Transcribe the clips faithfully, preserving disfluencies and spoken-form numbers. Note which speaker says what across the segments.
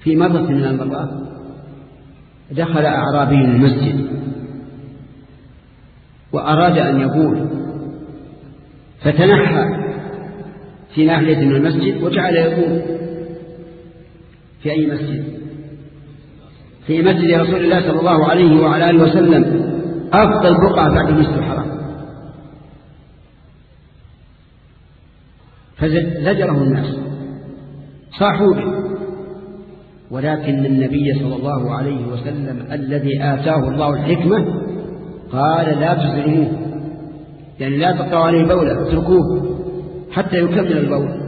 Speaker 1: في مرة من المرات دخل أعرابي المسجد وأراد أن يقول، فتنحى في ناحية من المسجد وجعل يقول. في أي مسجد؟ في مسجد رسول الله صلى الله عليه وعلى آله وسلم، أفضل بقعة بعد المسجد الحرام. فزجره الناس صاحوا به، ولكن النبي صلى الله عليه وسلم الذي آتاه الله الحكمة قال لا تزجروه، يعني لا تقطعوا عليه بوله، اتركوه حتى يكمل البول.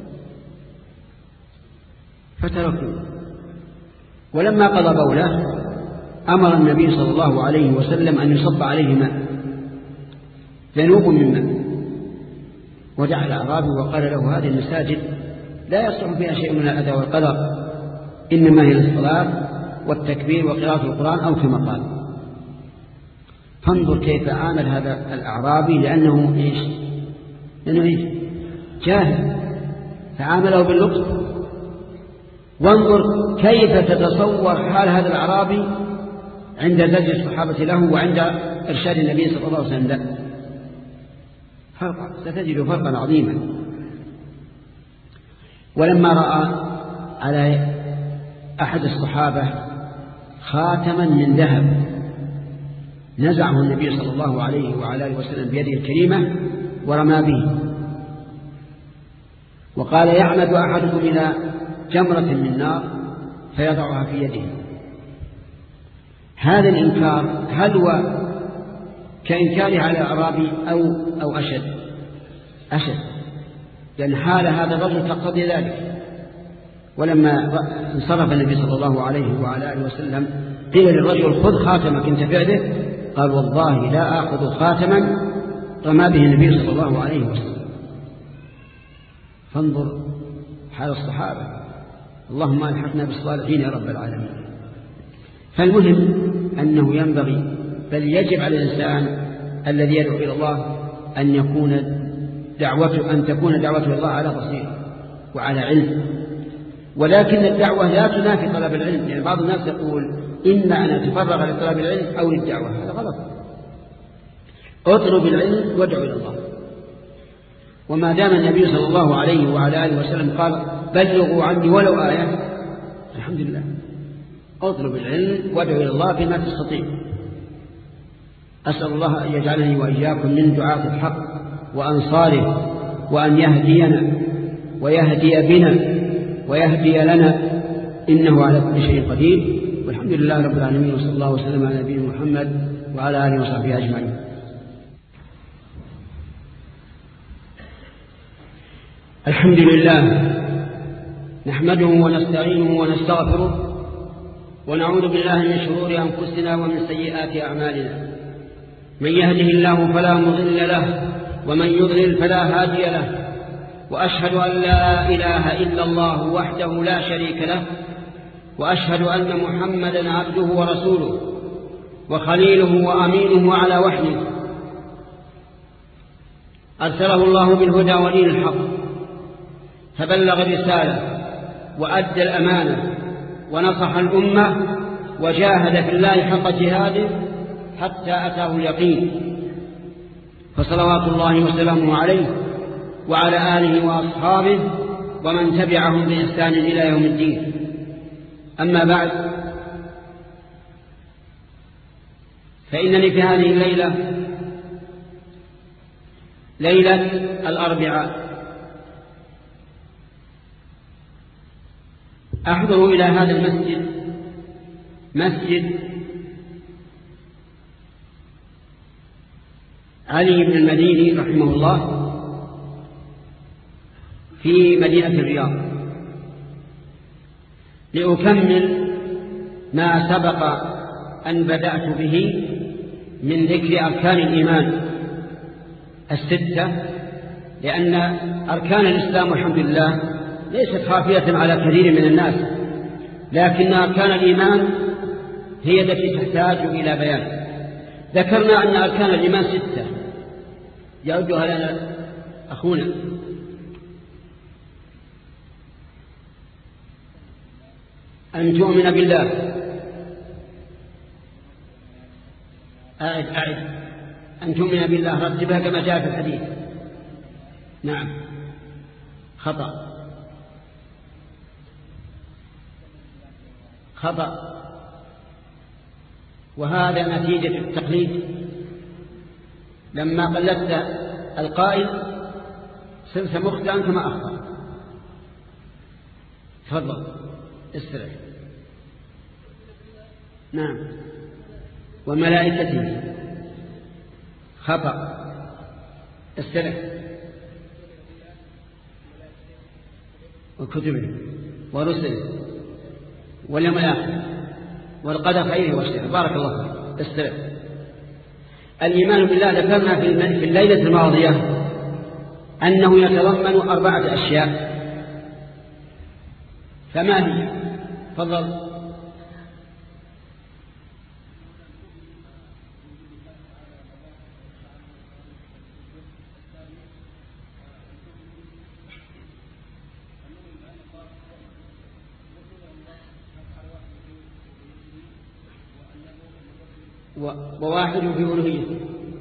Speaker 1: فتركوه، ولما قضى بوله أمر النبي صلى الله عليه وسلم أن يصب عليه ماء، ذنوب من ماء، ودعا الأعرابي وقال له هذه المساجد لا يصلح فيها شيء من الأذى والقدر، إنما هي الصلاة والتكبير وقراءة القرآن أو كما قال. فانظر كيف عامل هذا الأعرابي، لأنه إيش؟ لأنه إيش؟ جاهل، فعامله باللطف. وانظر كيف تتصور حال هذا الأعرابي عند زجر الصحابة له وعند إرشاد النبي صلى الله عليه وسلم له. فرقا، ستجد فرقا عظيما. ولما رأى على أحد الصحابة خاتما من ذهب نزعه النبي صلى الله عليه وعلى آله وسلم بيده الكريمة ورمى به، وقال يعمد أحدكم إلى جمرة من نار فيضعها في يده. هذا الإنكار هل هو كإنكاره على الأعرابي أو, أو أشد أشد لأن حال هذا الرجل تقتضي ذلك. ولما انصرف النبي صلى الله عليه وعلى آله وسلم قيل للرجل خذ خاتمك انت بعده، قال والله لا آخذ خاتما رمى به النبي صلى الله عليه وسلم. فانظر حال الصحابة، اللهم ألحقنا بالصالحين يا رب العالمين. فالمهم أنه ينبغي بل يجب على الإنسان الذي يدعو إلى الله أن يكون دعوته أن تكون دعوته إلى الله على بصيرة وعلى علم. ولكن الدعوة لا تنافي طلب العلم، يعني بعض الناس يقول إما أن نتفرغ لطلب العلم أو للدعوة، هذا غلط. اطلب العلم وادعو إلى الله. وما دام النبي صلى الله عليه وعلى آله وسلم قال بلغوا عني ولو آية، الحمد لله. اطلب العلم وادعو إلى الله بما تستطيع. أسأل الله أن يجعلني وإياكم من دعاة الحق وأنصاره، وأن يهدينا ويهدي بنا ويهدي لنا، إنه على كل شيء قدير. والحمد لله رب العالمين، وصلى الله وسلم على نبينا محمد وعلى آله وصحبه أجمعين. الحمد لله نحمده ونستعينه ونستغفره ونعوذ بالله من شرور أنفسنا ومن سيئات أعمالنا. من يهده الله فلا مضل له ومن يضلل فلا هادي له. وأشهد أن لا إله إلا الله وحده لا شريك له، وأشهد أن محمدا عبده ورسوله وخليله وأمينه على وحيه. أرسله الله بالهدى ودين الحق، فبلغ الرسالة وأدى الأمانة ونصح الأمة وجاهد في الله حق جهاده حتى أتاه اليقين. فصلوات الله وسلامه عليه وعلى آله وأصحابه ومن تبعهم بإحسان إلى يوم الدين. أما بعد، فإنني في هذه الليلة ليلة الأربعاء أحضر إلى هذا المسجد، مسجد علي بن المديني رحمه الله في مدينة الرياض، لأكمل ما سبق أن بدأت به من ذكر أركان الإيمان الستة، لأن أركان الإسلام والحمد لله ليست خافية على كثير من الناس، لكن أركان الإيمان هي التي تحتاج إلى بيان. ذكرنا أن أركان الإيمان ستة يعدها لنا أخونا. أن تؤمن بالله. أعد أعد أن تؤمن بالله، رتبها كما جاء في الحديث. نعم خطأ خطأ، وهذا نتيجة التقليد. لما قلدت القائل صرت مخطئا كما أخطأ. تفضل استرح. نعم وملائكته خطأ، استرح. وكتبه ورسله واليوم الآخر والقدر خيره وشره. بارك الله فيك، استرح. الإيمان بالله ذكرنا في الليلة الماضية أنه يتضمن أربعة أشياء، فما هي؟ تفضل. وواحد في ألوهيته،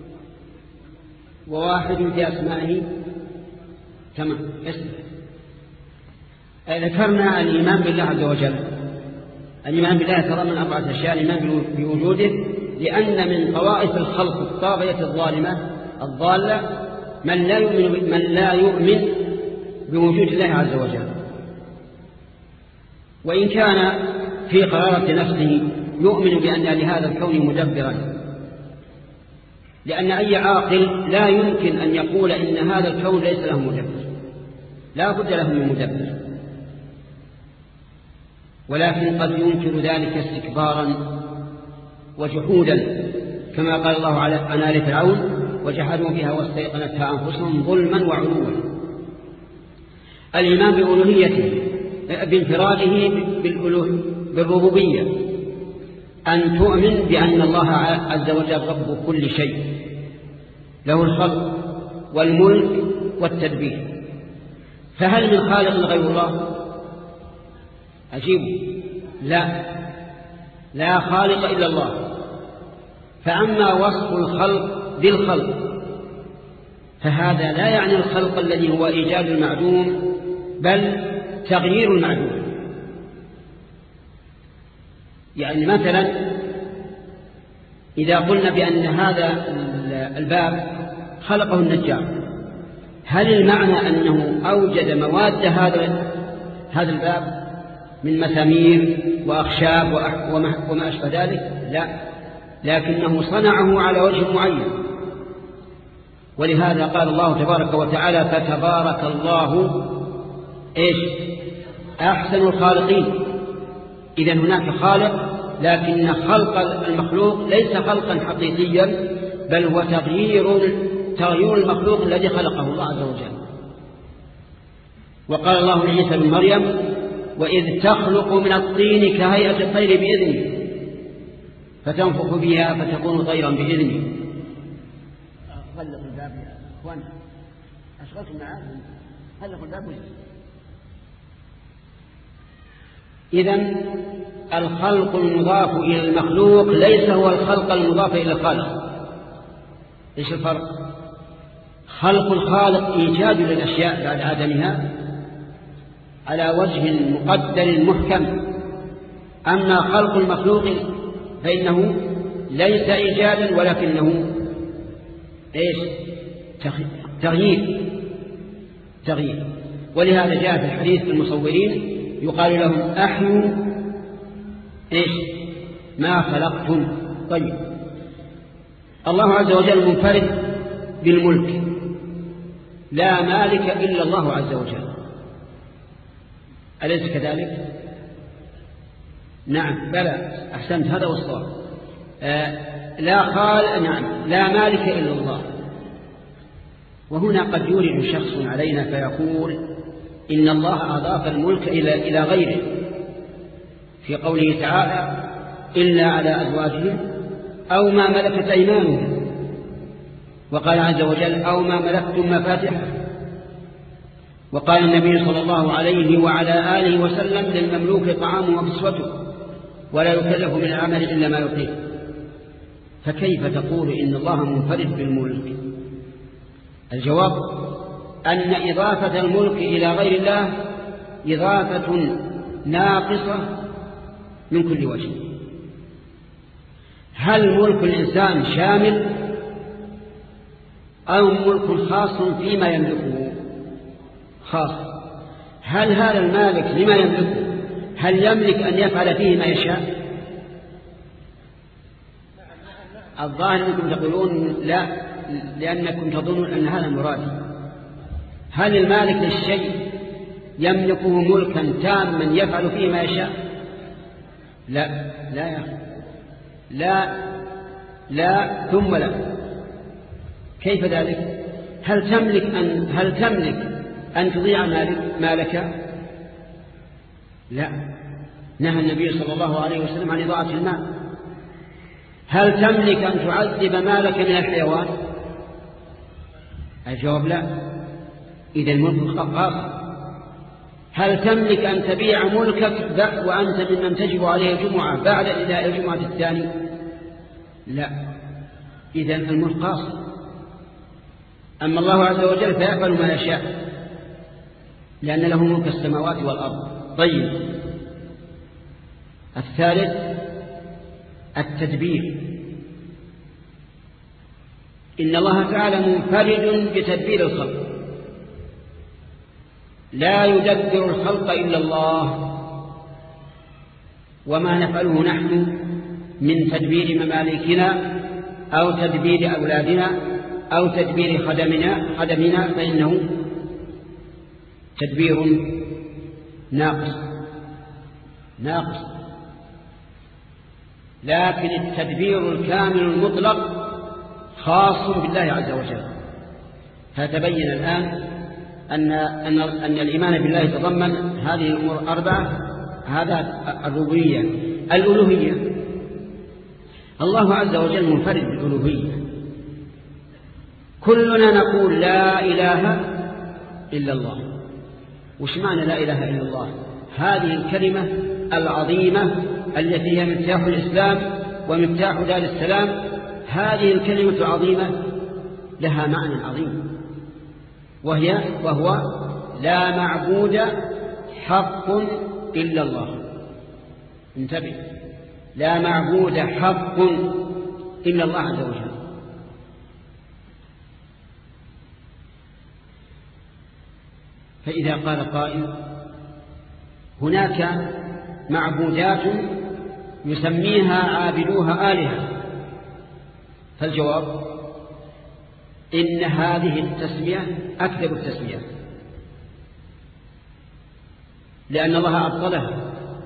Speaker 1: وواحد في أسمائه. تمام. اسم ذكرنا الإيمان بالله عز وجل. الإيمان بالله يتضمن أربعة أشياء: الإيمان بوجوده، لأن من طوائف الخلق الطاغية الظالمة الضالة من لا يؤمن من لا يؤمن بوجود الله عز وجل، وإن كان في قرارة نفسه يؤمن بأن لهذا الكون مدبرا، لأن أي عاقل لا يمكن أن يقول إن هذا الكون ليس له مدبر، لا بد له من مدبر، ولكن قد ينكر ذلك استكبارا وجحودا، كما قال الله عن آل فرعون: وجحدوا بها واستيقنتها أنفسهم ظلما وعلوا. الإيمان بألوهيته بانفراده بالربوبية، أن تؤمن بأن الله عز وجل رب كل شيء، له الخلق والملك والتدبير. فهل من خالق غير الله؟ أجيبوا: لا، لا خالق إلا الله. فأما وصف الخلق بالخلق فهذا لا يعني الخلق الذي هو إيجاد المعدوم، بل تغيير المعدوم. يعني مثلا إذا قلنا بأن هذا الباب خلقه النجار، هل المعنى أنه أوجد مواد هذا هذا الباب من مسامير وأخشاب وما أشبه ذلك؟ لا، لكنه صنعه على وجه معين. ولهذا قال الله تبارك وتعالى: فتبارك الله إيش أحسن الخالقين. إذن هناك خالق، لكن خلق المخلوق ليس خلقا حقيقيا، بل هو تغيير تغيير المخلوق الذي خلقه الله عز وجل. وقال الله لعيسى بن مريم: وإذ تخلق من الطين كهيئة الطير بإذنه فتنفخ بها فتكون طيرا بإذنه. غلق الباب يا أخوان، أشغلتم معاهم، غلقوا الباب. إذن الخلق المضاف إلى المخلوق ليس هو الخلق المضاف إلى الخالق. إيش الفرق؟ خلق الخالق إيجاد للأشياء بعد عدمها على وجه مقدر محكم، أما خلق المخلوق فإنه ليس إيجادا ولكنه إيش؟ تغيير تغيير. ولهذا جاء في الحديث في المصورين يقال لهم: أحيوا إيش ما خلقتم. طيب، الله عز وجل منفرد بالملك، لا مالك إلا الله عز وجل، أليس كذلك؟ نعم، بلى، أحسنت، هذا هو الصواب. آه لا قال نعم لا مالك إلا الله. وهنا قد يورد شخص علينا فيقول إن الله أضاف الملك إلى إلى غيره في قوله تعالى: إلا على أزواجهم أو ما ملكت أيمانهم، وقال عز وجل: أو ما ملكتم مفاتحه. وقال النبي صلى الله عليه وعلى آله وسلم للمملوك طعامه وكسوته ولا يكلف من العمل إلا ما يطيق. فكيف تقول إن الله منفرد بالملك؟ الجواب أن إضافة الملك إلى غير الله إضافة ناقصة من كل وجه. هل ملك الإنسان شامل أو ملك خاص فيما يملكه؟ خاص. هل هذا المالك لما يملكه هل يملك أن يفعل فيه ما يشاء؟ الظاهر أنكم تقولون لا، لأنكم تظنون أن هذا مراد. هل المالك للشيء يملكه ملكا تاما يفعل فيه ما يشاء؟ لا لا يا أخي، لا لا ثم لا. كيف ذلك؟ هل تملك أن هل تملك أن تضيع مالك مالك؟ لا، نهى النبي صلى الله عليه وسلم عن إضاعة المال. هل تملك أن تعذب مالك من الحيوان؟ الجواب لا، إذا الملك خاص. هل تملك أن تبيع ملكك وأنت ممن تجب عليه الجمعة بعد إداء الجمعة الثاني؟ لا، إذا الملك خاص. أما الله عز وجل فيفعل ما يشاء لأن له ملك السماوات والأرض. طيب، الثالث التدبير. إن الله تعالى منفرد بتدبير الخلق، لا يدبر الخلق إلا الله. وما نفعله نحن من تدبير ممالكنا أو تدبير أولادنا أو تدبير خدمنا خدمنا فإنه تدبير ناقص ناقص لكن التدبير الكامل المطلق خاص بالله عز وجل. فتبين الآن أن, أن, أن الإيمان بالله يتضمن هذه الأمور أربعة. هذا الربوبية. الألوهية، الله عز وجل منفرد بالألوهية. كلنا نقول لا إله إلا الله. وش معنى لا إله إلا الله؟ هذه الكلمة العظيمة التي هي مفتاح الإسلام ومفتاح دار السلام، هذه الكلمة العظيمة لها معنى عظيم، وهي وهو لا معبود حق إلا الله. انتبه، لا معبود حق إلا الله عز وجل. فإذا قال قائل هناك معبودات يسميها عابدوها آلهة، فالجواب إن هذه التسمية أكذب التسمية، لأن الله أبطلها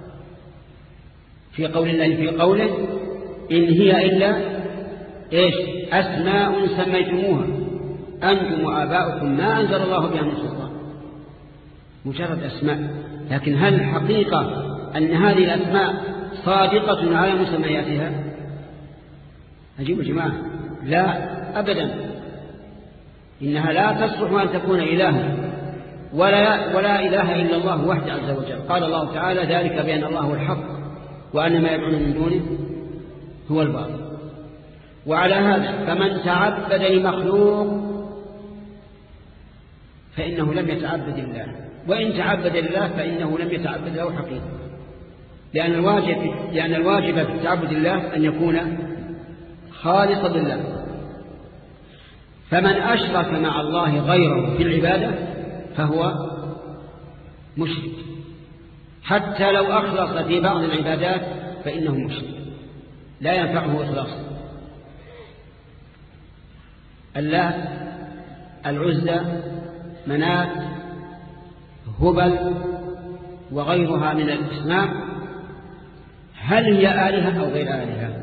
Speaker 1: في قول الله في قوله إن هي إلا إيش؟ أسماء سميتموها أنتم وآباؤكم ما أنزل الله بها من سلطان. مجرد أسماء، لكن هل الحقيقة أن هذه الأسماء صادقة على مسمياتها؟ أجيب جماعة، لا أبدا، إنها لا تصلح أن تكون إلها، ولا, ولا إله إلا الله وحده عز وجل. قال الله تعالى ذلك بأن الله هو الحق وأن ما يدعون من دونه هو الباطل. وعلى هذا فمن تعبد لمخلوق فإنه لم يتعبد لله، وإن تعبد لله فإنه لم يتعبد له حقيقة، لأن الواجب, لأن الواجب في تعبد الله أن يكون خالصا لله. فمن أشرك مع الله غيره في العبادة فهو مشرك، حتى لو أخلص في بعض العبادات فإنه مشرك لا ينفعه إخلاصه. اللات، العزى، منات، هبل وغيرها من الأصنام، هل هي آلهة أو غير آلهة؟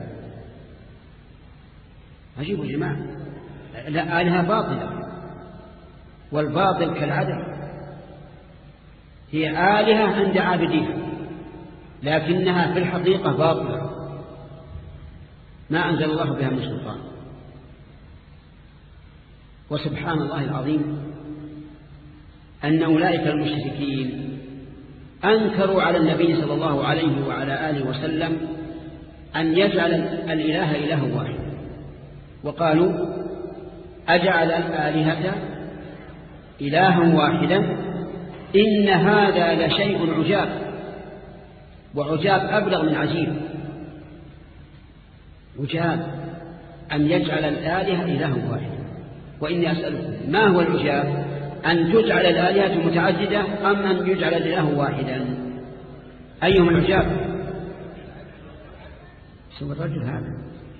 Speaker 1: عجيب يا جماعة، لا، آلهة باطلة، والباطل كالعدم. هي آلهة عند عابديها لكنها في الحقيقة باطلة ما أنزل الله بها من سلطان. وسبحان الله العظيم أن أولئك المشركين أنكروا على النبي صلى الله عليه وعلى آله وسلم أن يجعل الإله إله واحد، وقالوا أجعل الآلهة إلها واحدا إن هذا لشيء عجاب، وعجاب أبلغ من عجيب. عجاب أن يجعل الآلهة إله واحد. وإني أسألكم ما هو العجاب؟ أن تجعل الآلهة متعددة أم أن يجعل الإله واحدا؟ أيهم العجاب؟ شوف الرجل هذا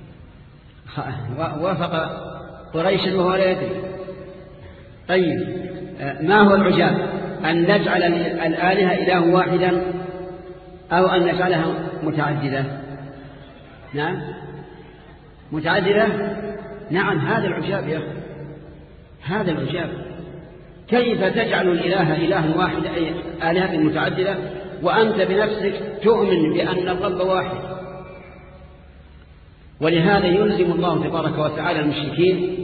Speaker 1: وافق قريشا وهو لا يدري. طيب ما هو العجاب؟ أن نجعل الآلهة إله واحدا أو أن نجعلها متعددة؟ نعم متعددة. نعم هذا العجاب يا أخي، هذا العجاب. كيف تجعل الإله إله واحد أي آلهة متعددة وأنت بنفسك تؤمن بأن الرب واحد؟ ولهذا يلزم الله تبارك وتعالى المشركين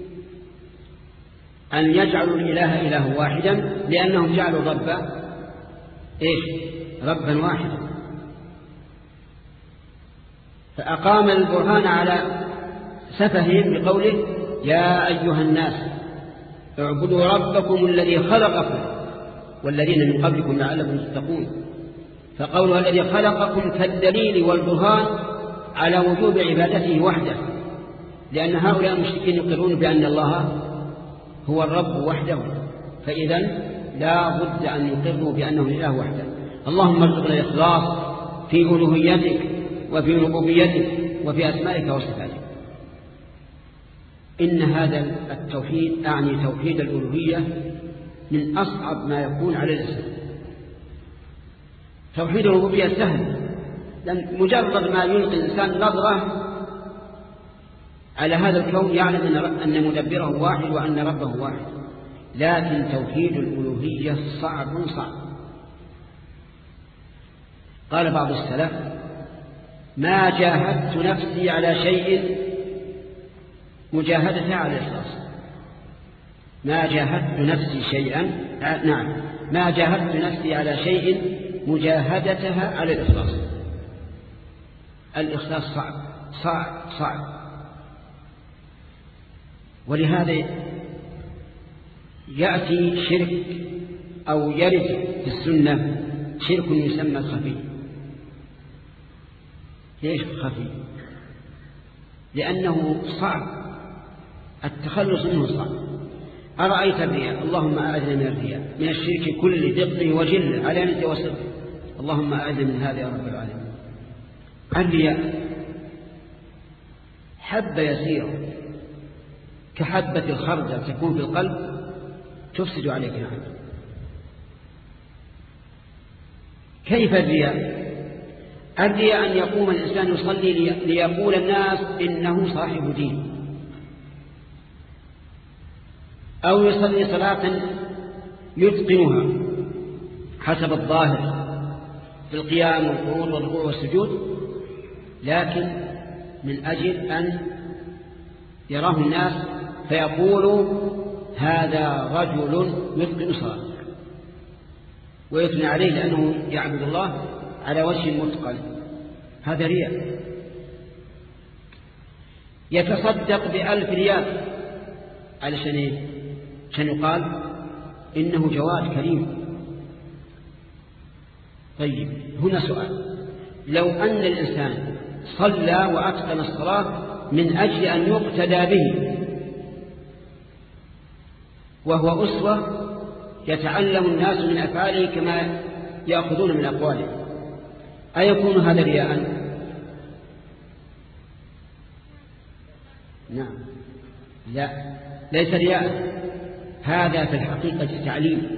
Speaker 1: أن يجعلوا الإله إله واحدا، لأنهم جعلوا الرب إيش؟ ربا واحدا. فأقام البرهان على سفههم بقوله يا أيها الناس اعبدوا ربكم الذي خلقكم والذين من قبلكم لعلكم تتقون. فقوله الذي خلقكم كالدليل والبرهان على وجوب عبادته وحده، لأن هؤلاء المشركين يقرون بأن الله هو الرب وحده، فإذا لا بد أن يقروا بأنه إله وحده. اللهم ارزقنا الإخلاص في ألوهيتك وفي ربوبيتك وفي أسمائك وصفاتك. إن هذا التوحيد أعني توحيد الألوهية من أصعب ما يكون على الإنسان. توحيد الربوبية سهل، لأن مجرد ما يلقي الإنسان نظرة على هذا الكون يعلم أن مدبره واحد وأن ربه واحد. لكن توحيد الألوهية صعب صعب. قال بعض السلف ما جاهدت نفسي على شيء مجاهدتها على الإخلاص. ما جاهدت نفسي شيئا نعم ما جاهدت نفسي على شيء مجاهدتها على الإخلاص. الإخلاص صعب صعب صعب. ولهذا يأتي شرك أو يرد في السنة شرك يسمى الخفي. ليش خفي؟ لأنه صعب التخلص منه صعب. أرأيت الرياء؟ اللهم أعذنا من الرياء، من الشرك كل دقه وجله علانيته وسره. اللهم أعذنا من هذا يا رب العالمين. الرياء حبة يسيرة كحبة الخردل تكون في القلب تفسد عليك العمل. كيف الرياء؟ الرياء أن يقوم الإنسان يصلي ليقول الناس إنه صاحب دين، أو يصلي صلاة يتقنها حسب الظاهر في القيام والقعود والركوع والسجود، لكن من أجل أن يراه الناس فيقولوا هذا رجل يتقن صلاة، ويثنى عليه لأنه يعبد الله على وجه متقن. هذا رياء. يتصدق بألف ريال علشان ايه؟ عشان يقال إنه جواد كريم. طيب هنا سؤال، لو أن الإنسان صلى وأتقن الصلاة من أجل أن يقتدى به وهو أسوة يتعلم الناس من أفعاله كما يأخذون من أقواله، أيكون هذا رياء؟ نعم لا، ليس رياء، هذا في الحقيقة تعليم.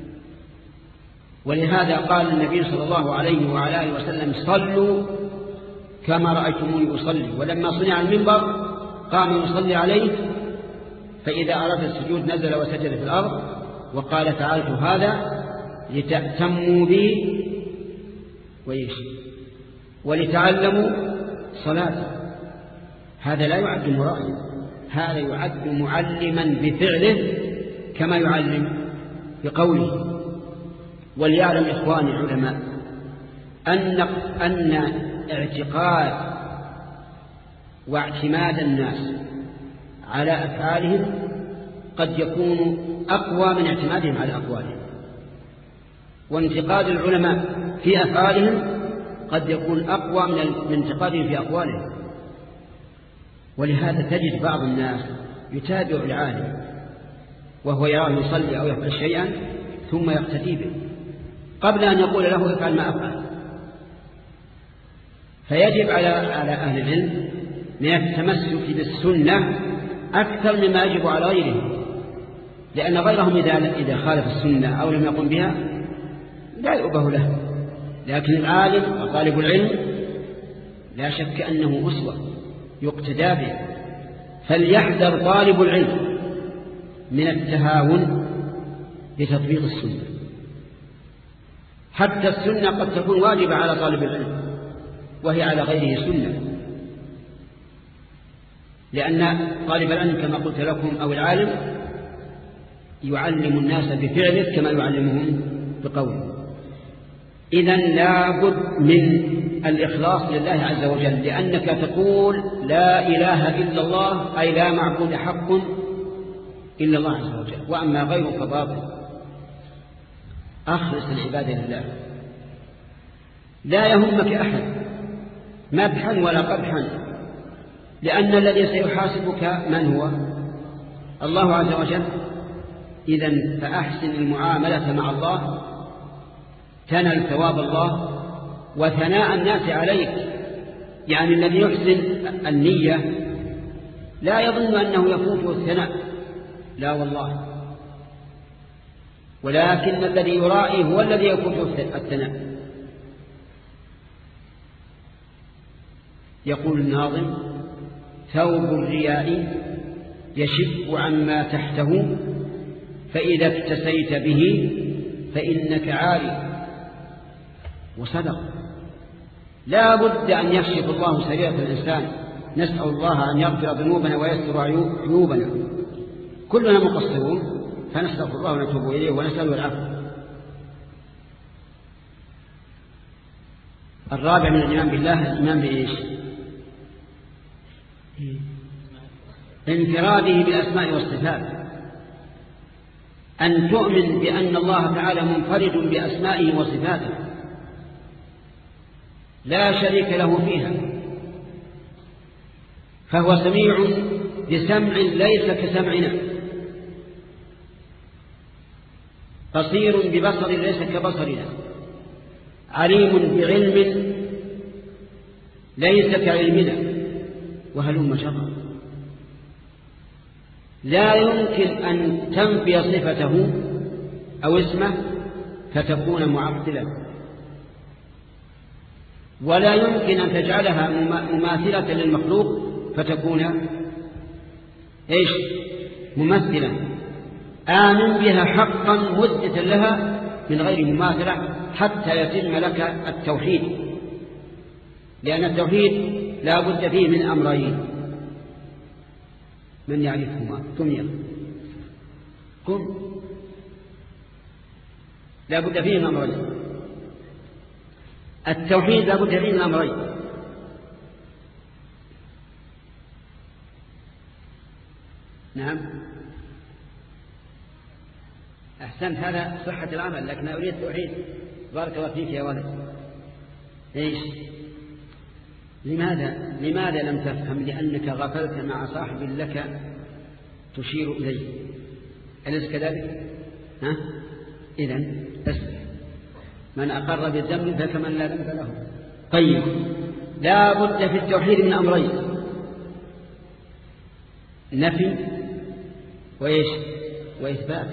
Speaker 1: ولهذا قال النبي صلى الله عليه وعلى آله وسلم صلوا كما رأيتموني أصلي. ولما صنع المنبر قام يصلي عليه، فإذا أراد السجود نزل وسجد في الأرض، وقال فعلت هذا لتأتموا بي ويش ولتعلموا صلاة. هذا لا يعد مرائيا، هذا يعد معلما بفعله كما يعلم بقوله وليعلم إخواني علماء أن أن اعتقاد واعتماد الناس على أفعالهم قد يكون أقوى من اعتمادهم على أقوالهم، وانتقاد العلماء في أفعالهم قد يكون أقوى من انتقادهم في أقوالهم. ولهذا تجد بعض الناس يتابع العالم وهو يراه يصلي أو يفعل شيئا ثم يقتدي به قبل أن يقول له افعل ما أفعل. فيجب على على أهل العلم من التمسك بالسنة أكثر مما يجب على غيرهم، لأن غيرهم إذا إذا خالف السنة أو لم يقم بها لا يؤبه له، لكن العالم وطالب العلم لا شك أنه أسوة يقتدى به. فليحذر طالب العلم من التهاون بتطبيق السنة، حتى السنة قد تكون واجبة على طالب العلم وهي على غيره سنة، لأن طالب العلم كما قلت لكم أو العالم يعلم الناس بفعله كما يعلمهم بقوله. إذن لا بد من الإخلاص لله عز وجل، لأنك تقول لا إله إلا الله أي لا معبود حق إلا الله عز وجل، وأما غيره فباطل. أخلص العبادة لله، لا يهمك أحد مدحا ولا قبحا، لأن الذي سيحاسبك من هو؟ الله عز وجل. إذن فأحسن المعاملة مع الله تنل ثواب الله وثناء الناس عليك. يعني الذي يحسن النية لا يظن أنه يفوته الثناء، لا والله، ولكن الذي يرائي هو الذي يفوته الثناء. يقول الناظم ثوب الرياء يشف عما تحته فإذا اكتسيت به فإنك عاري. وصدق، لا بد أن يكشف الله سريرة الإنسان. نسأل الله أن يغفر ذنوبنا ويستر عيوبنا، كلنا مقصرون فنستغفر الله ونتوب إليه ونسأله العفو. الرابع من الإيمان بالله الإيمان بإيش؟ انفراده بالأسماء والصفات، أن تؤمن بأن الله تعالى منفرد بأسمائه وصفاته لا شريك له فيها، فهو سميع بسمع ليس كسمعنا، بصير ببصر ليس كبصرنا، عليم بعلم ليس كعلمنا، وهلم جرا. لا يمكن أن تنفي صفته أو اسمه فتكون معطلا، ولا يمكن أن تجعلها مماثلة للمخلوق فتكون إيش؟ ممثلا. آمن بها حقا مثبتا لها من غير مماثلة حتى يتم لك التوحيد، لأن التوحيد لا بد فيه من أمرين. من يعرفهما؟ قم يا قم. لا بد فيه من أمرين، التوحيد لا بد فيه من أمرين. نعم أحسنت، هذا صحة العمل، لكن أريد التوحيد. بارك الله فيك يا ولد. إيش؟ لماذا لماذا لم تفهم؟ لأنك غفلت مع صاحب لك تشير إليه، أليس كذلك؟ ها؟ إذن اسمع، من أقر بالذنب فكمن لا ذنب له. طيب، لا بد في التوحيد من أمرين، نفي وإيش؟ وإثبات.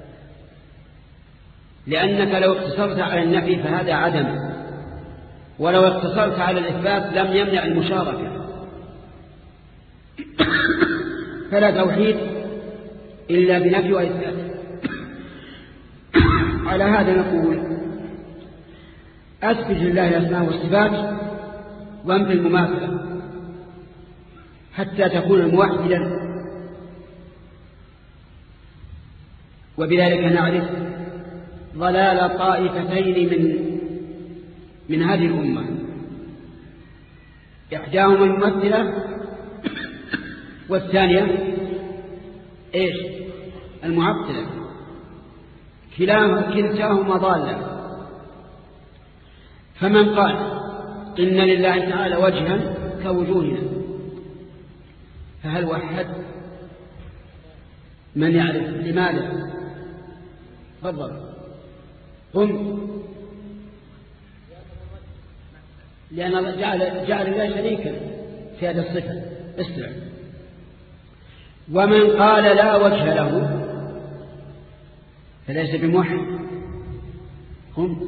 Speaker 1: لأنك لو اقتصرت على النفي فهذا عدم، ولو اقتصرت على الإثبات لم يمنع المشاركة. فلا توحيد إلا بنفي وإثبات. على هذا نقول أثبت لله الأسماء والصفات وانفي المماثلة حتى تكون موحدا، وبذلك نعرف ضلال طائفتين من من هذه الأمة، إحداهما الممثلة والثانية إيش؟ المعطلة. كلتاهما ضالة. فمن قال إن لله تعالى وجها كوجوهنا فهل وحد؟ من يعرف لماذا؟ تفضل. قم. لأن جعل, جعل الله شريكا في هذه الصفة. اسمع. ومن قال لا وجه له فليس بموحد. قم.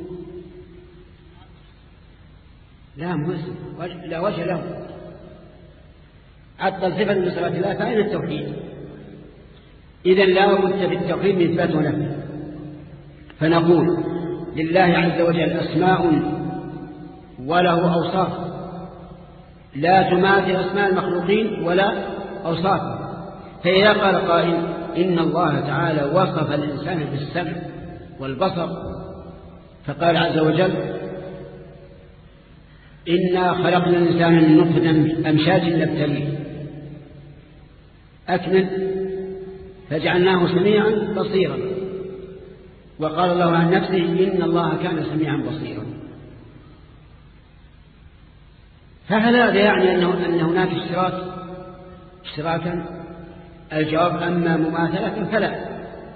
Speaker 1: لا مسلم لا وجه له، عطل صفة من صفات الله، فأين التوحيد؟ إذن لا بد في التوحيد من إثبات ونفي. فنقول لله عز وجل أسماء وله أوصاف لا تماثل أسماء المخلوقين ولا أوصاف. فإذا قال قائل إن الله تعالى وصف الإنسان بالسمع والبصر، فقال عز وجل إنا خلقنا الإنسان من نطفة أمشاج نبتليه أكمل فجعلناه سميعا بصيرا. وقال الله عن نفسه إن الله كان سميعا بصيرا. فهل هذا يعني أنه أن هناك اشتراك اشتراكا؟ الجواب أما مماثلة فلا،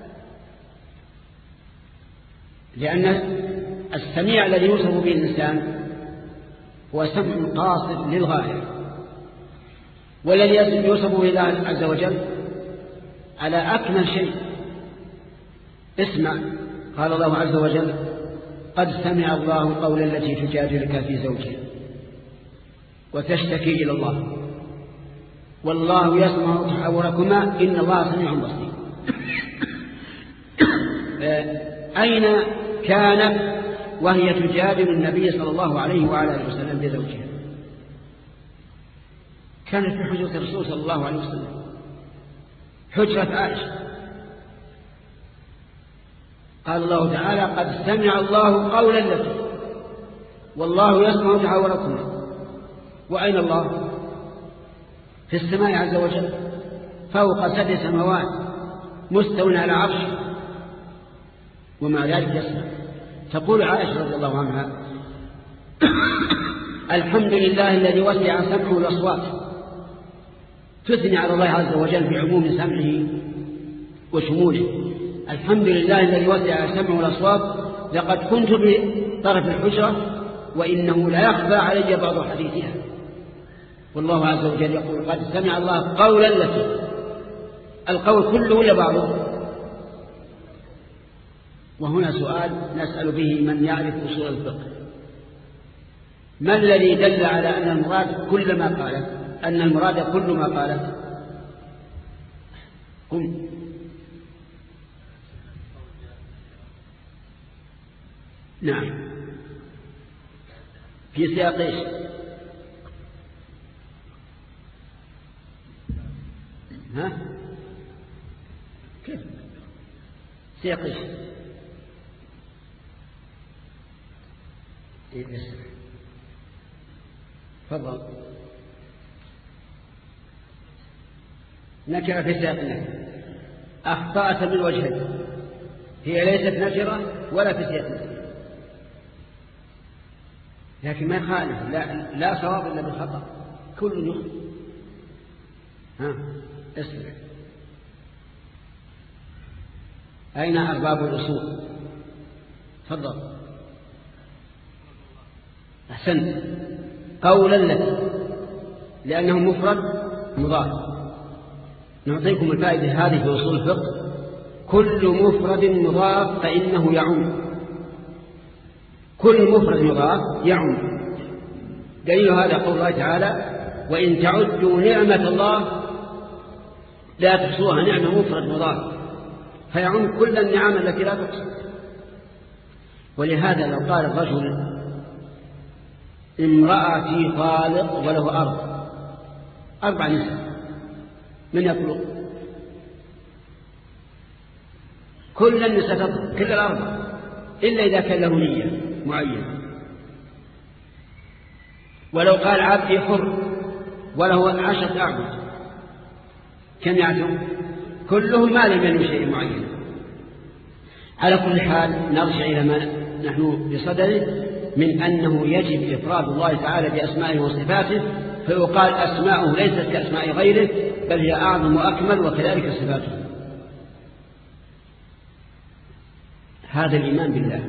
Speaker 1: لأن السميع الذي يوصف به الإنسان هو سمع قاصر للغاية، والذي يوصف به الله عز وجل على أكمل شيء. اسمع. قال الله عز وجل قد سمع الله قول التي تجادلك في زوجها وتشتكي إلى الله والله يسمع تحاوركما إن الله سميع بصير. أين كانت وهي تجادل النبي صلى الله عليه وعلى اله وسلم بزوجها؟ كانت في حجرة الرسول صلى الله عليه وسلم، حجرة عائشة. قال الله تعالى قد سمع الله قول التي والله يسمع تحاوركما. وأين الله؟ في السماء عز وجل فوق سبع سماوات مستوٍ على عرشه، ومع ذلك يسمع. تقول عائشة رضي الله عنها الحمد لله الذي وسع سمعه الأصوات، تثني على الله عز وجل بعموم سمعه وشموله. الحمد لله الذي وسع سمعه الأصوات، لقد كنت بطرف الحجرة وإنه لا يخفى علي بعض حديثها. والله عز وجل يقول قد سمع الله قول التي، القول كله ولا بعضه؟ وهنا سؤال نسأل به من يعرف أصول الفقه: ما الذي دل على أن المراد كل ما قالت أن المراد كل ما قالت؟ قم. نعم. في سياق ايش؟ ها؟ كيف؟ سياق ايش؟ إيه بس. تفضل. نكرة في سياق النكرة. أخطأت من وجهين، هي ليست نكرة ولا في سياق النكرة، لكن ما يخالف، لا, لا صواب إلا بالخطأ، كل يخطئ. ها اسمع. أين أرباب الأصول؟ تفضل. أحسنت. قولا لك لأنه مفرد مضاف. نعطيكم الفائدة هذه في أصول الفقه: كل مفرد مضاف فإنه يعم. كل مفرد مضاف يعم. دليل هذا قول الله تعالى: وإن تعدوا نعمة الله لا تحصوها. نعمة مفرد مضاف فيعم كل النعم التي لا تحصى. ولهذا لو قال الرجل امرأتي طالق وله أرض أربع نساء، من يطلق؟ كل النساء تطلق، كل الأربع. إلا إذا كان له نية معينة. ولو قال عبدي حر وله عشرة أعبد كم يعتم؟ كله ما لم ينوي شيء معين. على كل حال نرجع إلى ما نحن بصدده من أنه يجب إفراد الله تعالى بأسمائه وصفاته، فيقال أسماؤه ليست كأسماء غيره بل هي أعظم وأكمل، وكذلك صفاته. هذا الإيمان بالله.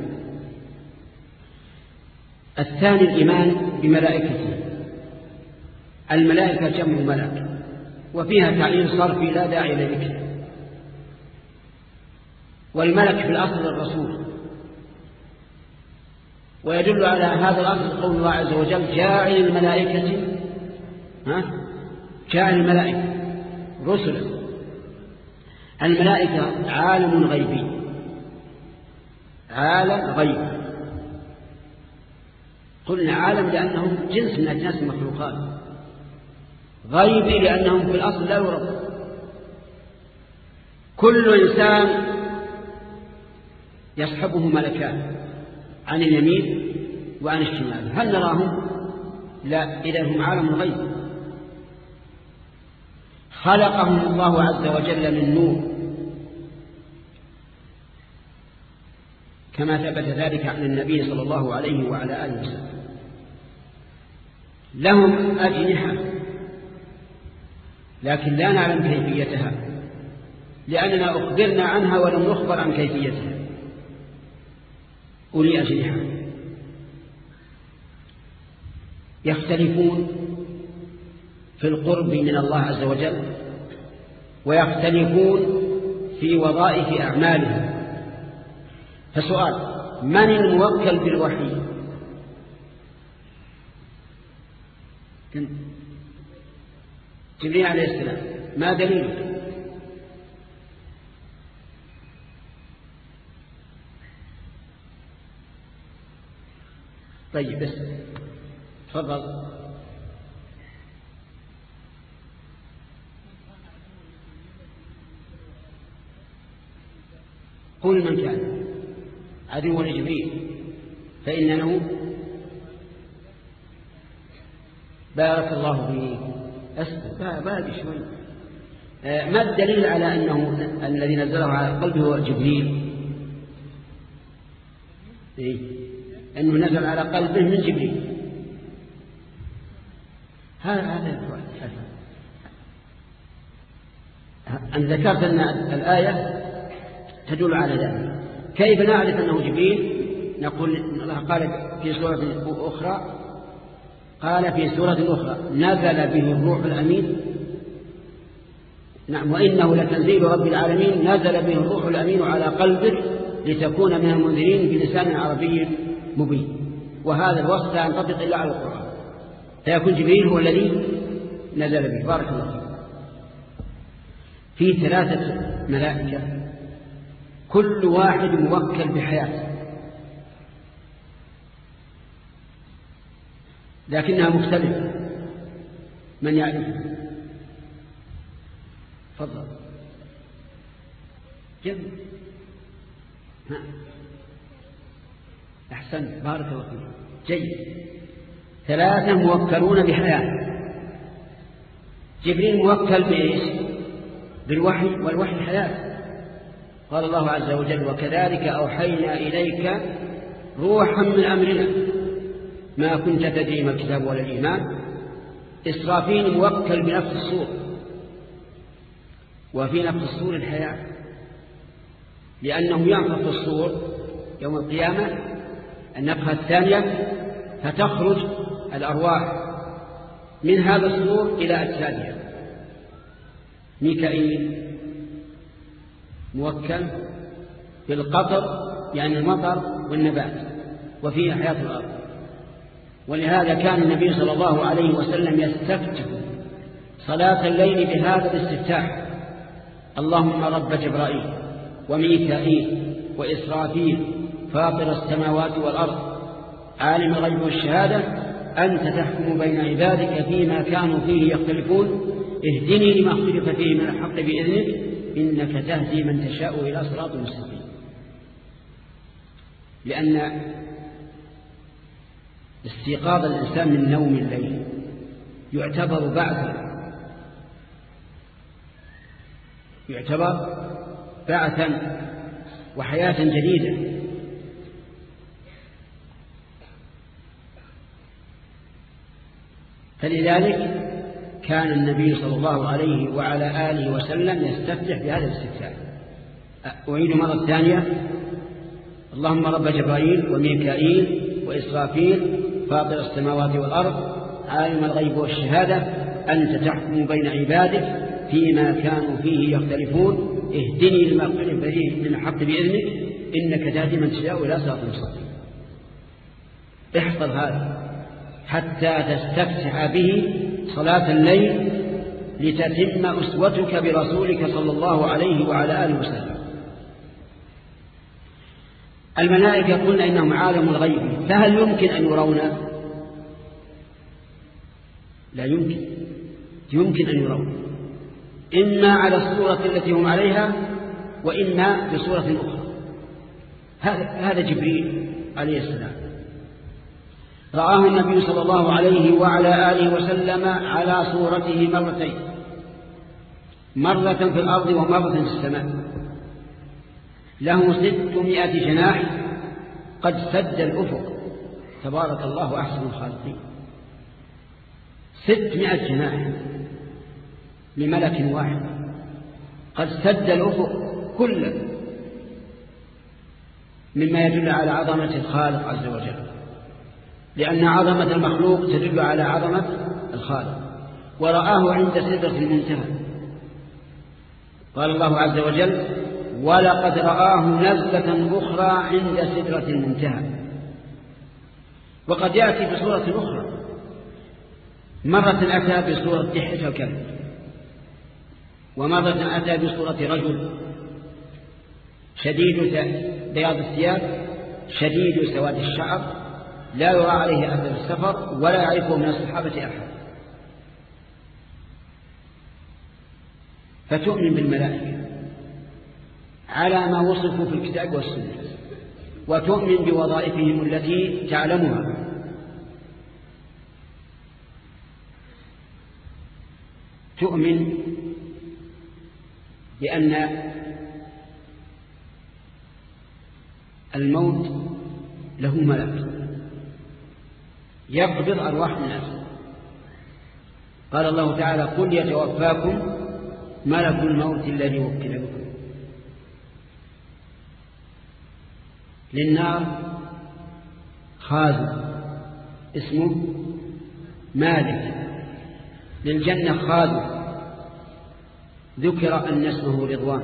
Speaker 1: الثاني الإيمان بملائكته. الملائكة جمع ملك، وفيها تعليل صرفي لا داعي لذكره. والملك في الأصل الرسول، ويدل على هذا الأصل قول الله عز وجل جاعل الملائكة ها جاعل الملائكة رسلا. الملائكة عالم غيبي، عالم غيبي. قلنا عالم لأنهم جنس من أجناس المخلوقات، غيبي لأنهم في الأصل لا يرون. كل إنسان يصحبه ملكان عن اليمين وعن الشمال، هل نراهم؟ لا، إذا هم عالم الغيب. خلقهم الله عز وجل من نور، كما ثبت ذلك عن النبي صلى الله عليه وعلى آله وسلم. لهم أجنحة لكن لا نعلم كيفيتها، لأننا أخبرنا عنها ولم نخبر عن كيفيتها. أولي أجنحة يختلفون في القرب من الله عز وجل، ويختلفون في وظائف أعمالهم. فسؤال: من الموكل بالوحي؟ جبريل عليه السلام. ما دليله؟ طيب بس تفضل. قول من كان عدو لجبريل فإنه بارك الله فيك. أسف بادي شوي. ما الدليل على أنه الذي نزله على قلبه هو جبريل؟ إيه؟ أنه نزل على قلبه من جبريل. هذا هذا أن ذكرت أن الآية تدل على ذلك. كيف نعرف أنه جبريل؟ نقول الله قال في سورة أخرى قال في سورة أخرى نزل به الروح الأمين. نعم، وإنه لتنزيل رب العالمين نزل به الروح الأمين على قلبك لتكون من المنذرين بلسان عربي مبين. وهذا الوصف لا ينطبق إلا على القرآن، فيكون جبريل هو الذي نزل به. بارك الله فيه. في ثلاثة ملائكة كل واحد موكل بحياته، لكنها مختلفة. من يعرفها؟ تفضل. جميل. أحسن، بارك الله فيك. جيد. ثلاثة موكلون بحياة. جبريل موكل بإيش؟ بالوحي، والوحي حياة. قال الله عز وجل وكذلك أوحينا إليك روحا من أمرنا ما كنت تدري ما الكتاب ولا الإيمان. إسرافيل موكل بنفس الصور، وفي نفس الصور الحياة، لأنه ينفخ الصور يوم القيامة النفخة الثانية فتخرج الأرواح من هذا الصور إلى أجسادها. ميكائيل موكل بالقطر يعني المطر والنبات، وفيه حياة الأرض. ولهذا كان النبي صلى الله عليه وسلم يستفتح صلاة الليل بهذا الاستفتاح: اللهم رب جبرائيل وميكائيل وإسرافيل فاطر السماوات والأرض عالم الغيب والشهادة أنت تحكم بين عبادك فيما كانوا فيه يختلفون اهدني لما اختلف فيه من الحق بإذنك إنك تهدي من تشاء إلى صراط مستقيم. لأن استيقاظ الإنسان من نوم الليل يعتبر بعثا يعتبر بعثا وحياة جديدة. فلذلك كان النبي صلى الله عليه وعلى آله وسلم يستفتح بهذا الاستفتاح. أعيد مرة ثانية: اللهم رب جبرائيل وميكائيل وإسرافيل فاطر السماوات والأرض عالم الغيب والشهادة أنت تحكم بين عبادك فيما كانوا فيه يختلفون اهدني لما اختلف فيه من الحق بإذنك إنك تهدي من تشاء إلى صراط مستقيم. احفظ هذا حتى تستفتح به صلاة الليل لتتم أسوتك برسولك صلى الله عليه وعلى آله وسلم. الملائكة قلنا إنهم عالم الغيب، فهل يمكن أن يرونا؟ لا يمكن. يمكن أن يرونا إما على الصورة التي هم عليها وإما بصورة أخرى. هذا جبريل عليه السلام رآه النبي صلى الله عليه وعلى آله وسلم على صورته مرتين، مرة في الأرض ومرة في السماء، له ستمائة جناح قد سد الأفق، تبارك الله أحسن الخالقين. ستمائة جناح لملك واحد قد سد الأفق كله، مما يدل على عظمة الخالق عز وجل، لأن عظمة المخلوق تدل على عظمة الخالق. ورآه عند سدرة المنتهى، قال الله عز وجل: ولقد رآه نزلة أخرى عند سدرة المنتهى. وقد يأتي بصورة أخرى، مرة أتى بصورة دحية الكلب، ومرة أتى بصورة رجل شديد بياض الثياب شديد سواد الشعر لا يرى عليه أثر السفر ولا يعرفه من الصحابة أحد. فتؤمن بالملائكة على ما وصفوا في الكتاب والسنة، وتؤمن بوظائفهم التي تعلمها. تؤمن بأن الموت له ملك يقبض أرواح الناس. قال الله تعالى: قل يتوفاكم ملك الموت الذي وكل بكم. للنار خازن اسمه مالك، للجنة خازن ذكر أن اسمه رضوان.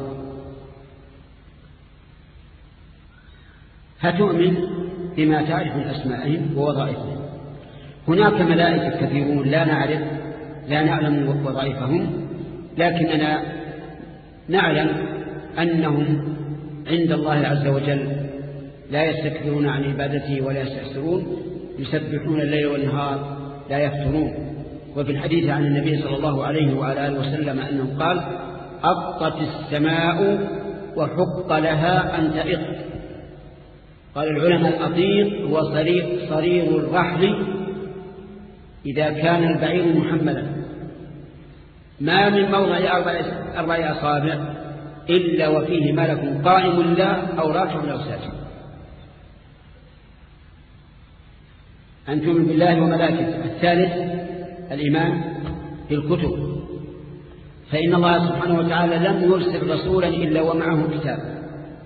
Speaker 1: فتؤمن بما تعرف من أسمائهم ووظائفهم. هناك ملائكة كثيرون لا نعرف لا نعلم وظائفهم، لكننا نعلم أنهم عند الله عز وجل لا يستكبرون عن عبادته ولا يستحسرون، يسبحون الليل والنهار لا يفترون. وفي الحديث عن النبي صلى الله عليه وعلى آله وسلم أنه قال: أطت السماء وحق لها أن تئط. قال العلماء: الأطيط هو صرير, صرير الرحل إذا كان البعير محملا، ما من موضع أربع أصابع إلا وفيه ملك قائم له أو راكع أو ساجد. أن تؤمن بالله وملائكته. الثالث الإيمان بالكتب، فإن الله سبحانه وتعالى لم يرسل رسولا إلا ومعه كتاب،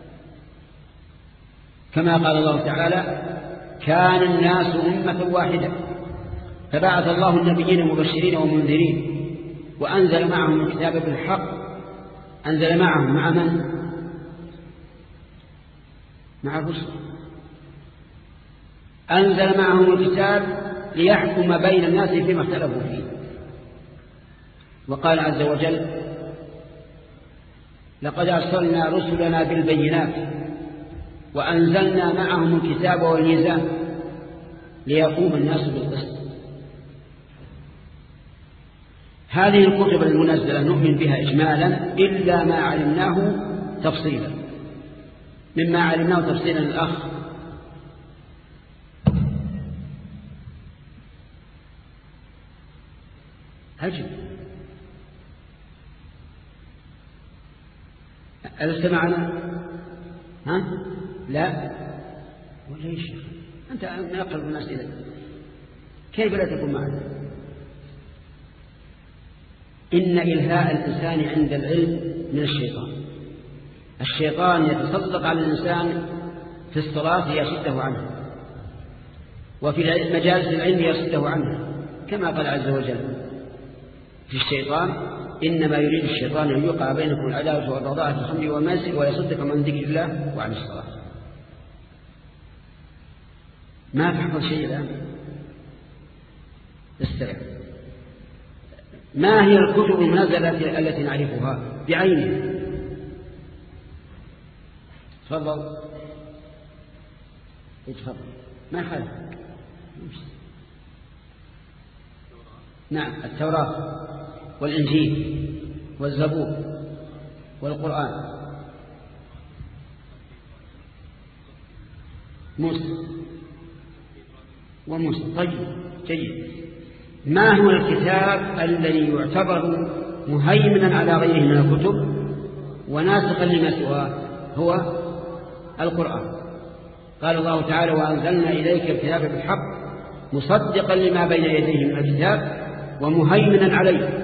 Speaker 1: كما قال الله تعالى: كان الناس أمة واحدة فبعث الله النبيين مبشرين ومنذرين وأنزل معهم الكتاب بالحق. أنزل معهم مع من؟ مع الرسل. أنزل معهم الكتاب ليحكم بين الناس فيما اختلفوا فيه. وقال عز وجل: لقد أرسلنا رسلنا بالبينات وأنزلنا معهم الكتاب والميزان ليقوم الناس بالقسط. هذه الكتب المنزلة نؤمن بها إجمالا إلا ما علمناه تفصيلا. مما علمناه تفصيلا الأخ عجب. ألست معنا؟ ها؟ لا ولا يا شيخ أنت من أقرب الناس إليك، كيف لا تكون معنا؟ إن إلهاء الإنسان عند العلم من الشيطان. الشيطان يتصدق على الإنسان في الصلاة يصده عنه، وفي مجالس العلم يصده عنه، كما قال عز وجل في الشيطان: إنما يريد الشيطان أن يوقع بينكم العداوة والبغضاء في الخمر والميسر ويصدكم عن ذكر الله وعن الصلاة. ما تحفظ شيء الآن؟ استرع. ما هي الكتب المنزلة التي نعرفها بعينها؟ تفضل تفضل ما خالف. نعم، التوراة والإنجيل والزبور والقرآن. موسى وموسى. طيب جيد. ما هو الكتاب الذي يعتبر مهيمنا على غيره من الكتب وناسخا لما سواه؟ هو القرآن. قال الله تعالى: وأنزلنا إليك الكتاب بالحق مصدقا لما بين يديه من الكتاب ومهيمنا عليه.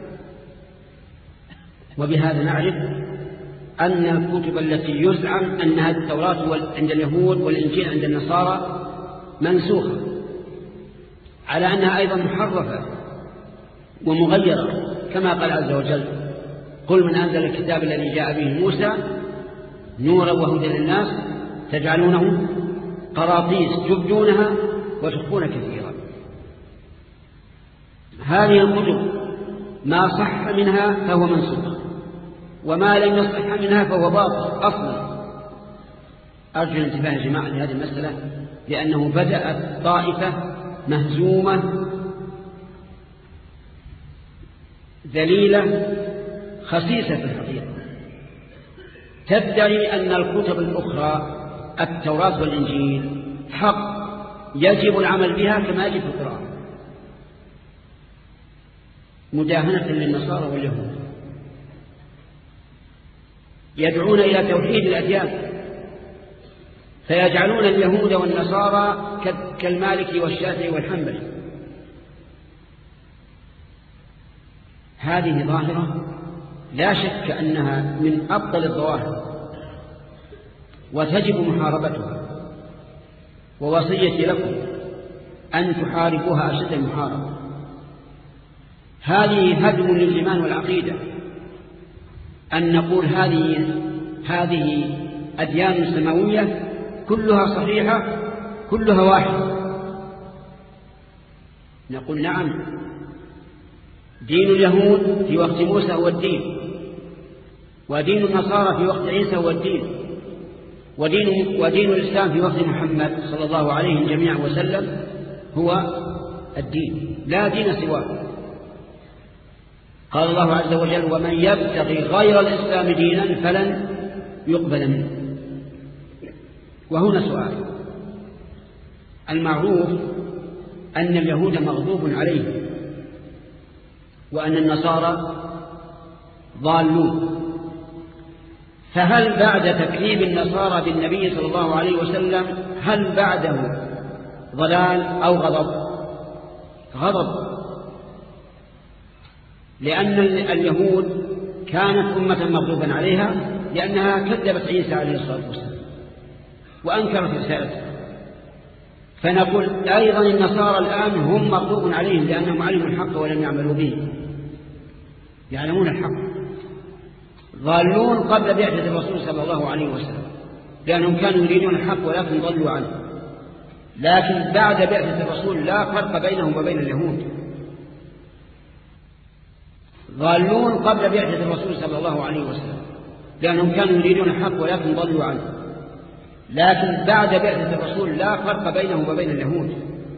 Speaker 1: وبهذا نعرف أن الكتب التي يزعم أنها التوراة عند اليهود والإنجيل عند النصارى منسوخة، على أنها أيضا محرفة ومغيرة، كما قال عز وجل: قل من أنزل الكتاب الذي جاء به موسى نورا وهدى للناس تجعلونه قراطيس تبدونها وتخفون كثيرا. هذه الكتب ما صح منها فهو منسوخ، وما لم يصح منها فهو باطل أصلا. أرجو الانتباه يا جماعة لهذه المسألة، لأنه بدأت طائفة مهزومة ذليلة خسيسة في الحقيقة تدعي أن الكتب الأخرى التوراة والإنجيل حق يجب العمل بها كما يجب القرآن، مداهنة للنصارى واليهود. يدعون إلى توحيد الأديان، فيجعلون اليهود والنصارى كالمالكي والشافعي والحنبلي. هذه ظاهرة لا شك أنها من أبطل الظواهر وتجب محاربتها، ووصيتي لكم أن تحاربوها أشد المحاربة. هذه هدم للإيمان والعقيدة أن نقول هذه هذه أديان سماوية كلها صحيحة كلها واحدة. نقول نعم، دين اليهود في وقت موسى هو الدين، ودين النصارى في وقت عيسى هو الدين، ودين, ودين الإسلام في وقت محمد صلى الله عليه جميعا وسلم هو الدين، لا دين سواه. قال الله عز وجل: ومن يبتغي غير الإسلام دينا فلن يقبل منه. وهنا سؤال: المعروف أن اليهود مغضوب عليهم وأن النصارى ضالون، فهل بعد تكذيب النصارى بالنبي صلى الله عليه وسلم هل بعده ضلال أو غضب؟ غضب، لأن اليهود كانت أمة مغضوبا عليها لأنها كذبت عيسى عليه الصلاة والسلام وأنكرت رسالته. فنقول أيضا النصارى الآن هم مغضوب عليهم لأنهم علموا الحق ولم يعملوا به، يعلمون الحق. ضالون قبل بعثة الرسول صلى الله عليه وسلم لأنهم كانوا يريدون الحق ولكن ضلوا عنه، لكن بعد بعثة الرسول لا فرق بينهم وبين اليهود. ضالون قبل بعثة الرسول صلى الله عليه وسلم لأنهم كانوا يريدون الحق ولكن ضلوا عنه، لكن بعد بعثة الرسول لا فرق بينهم وبين اليهود.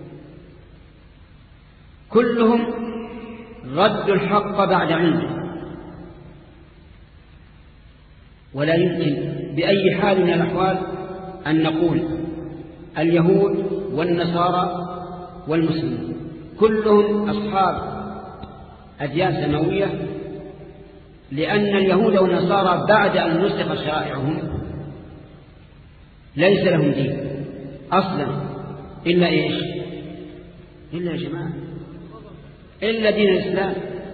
Speaker 1: كلهم ردوا الحق بعد علمه، ولا يمكن بأي حال من الأحوال أن نقول اليهود والنصارى والمسلمين كلهم أصحاب أديان سماوية، لأن اليهود والنصارى بعد أن نسخ شرائعهم ليس لهم دين أصلا إلا إيش؟ إلا يا جماعة إلا دين الإسلام.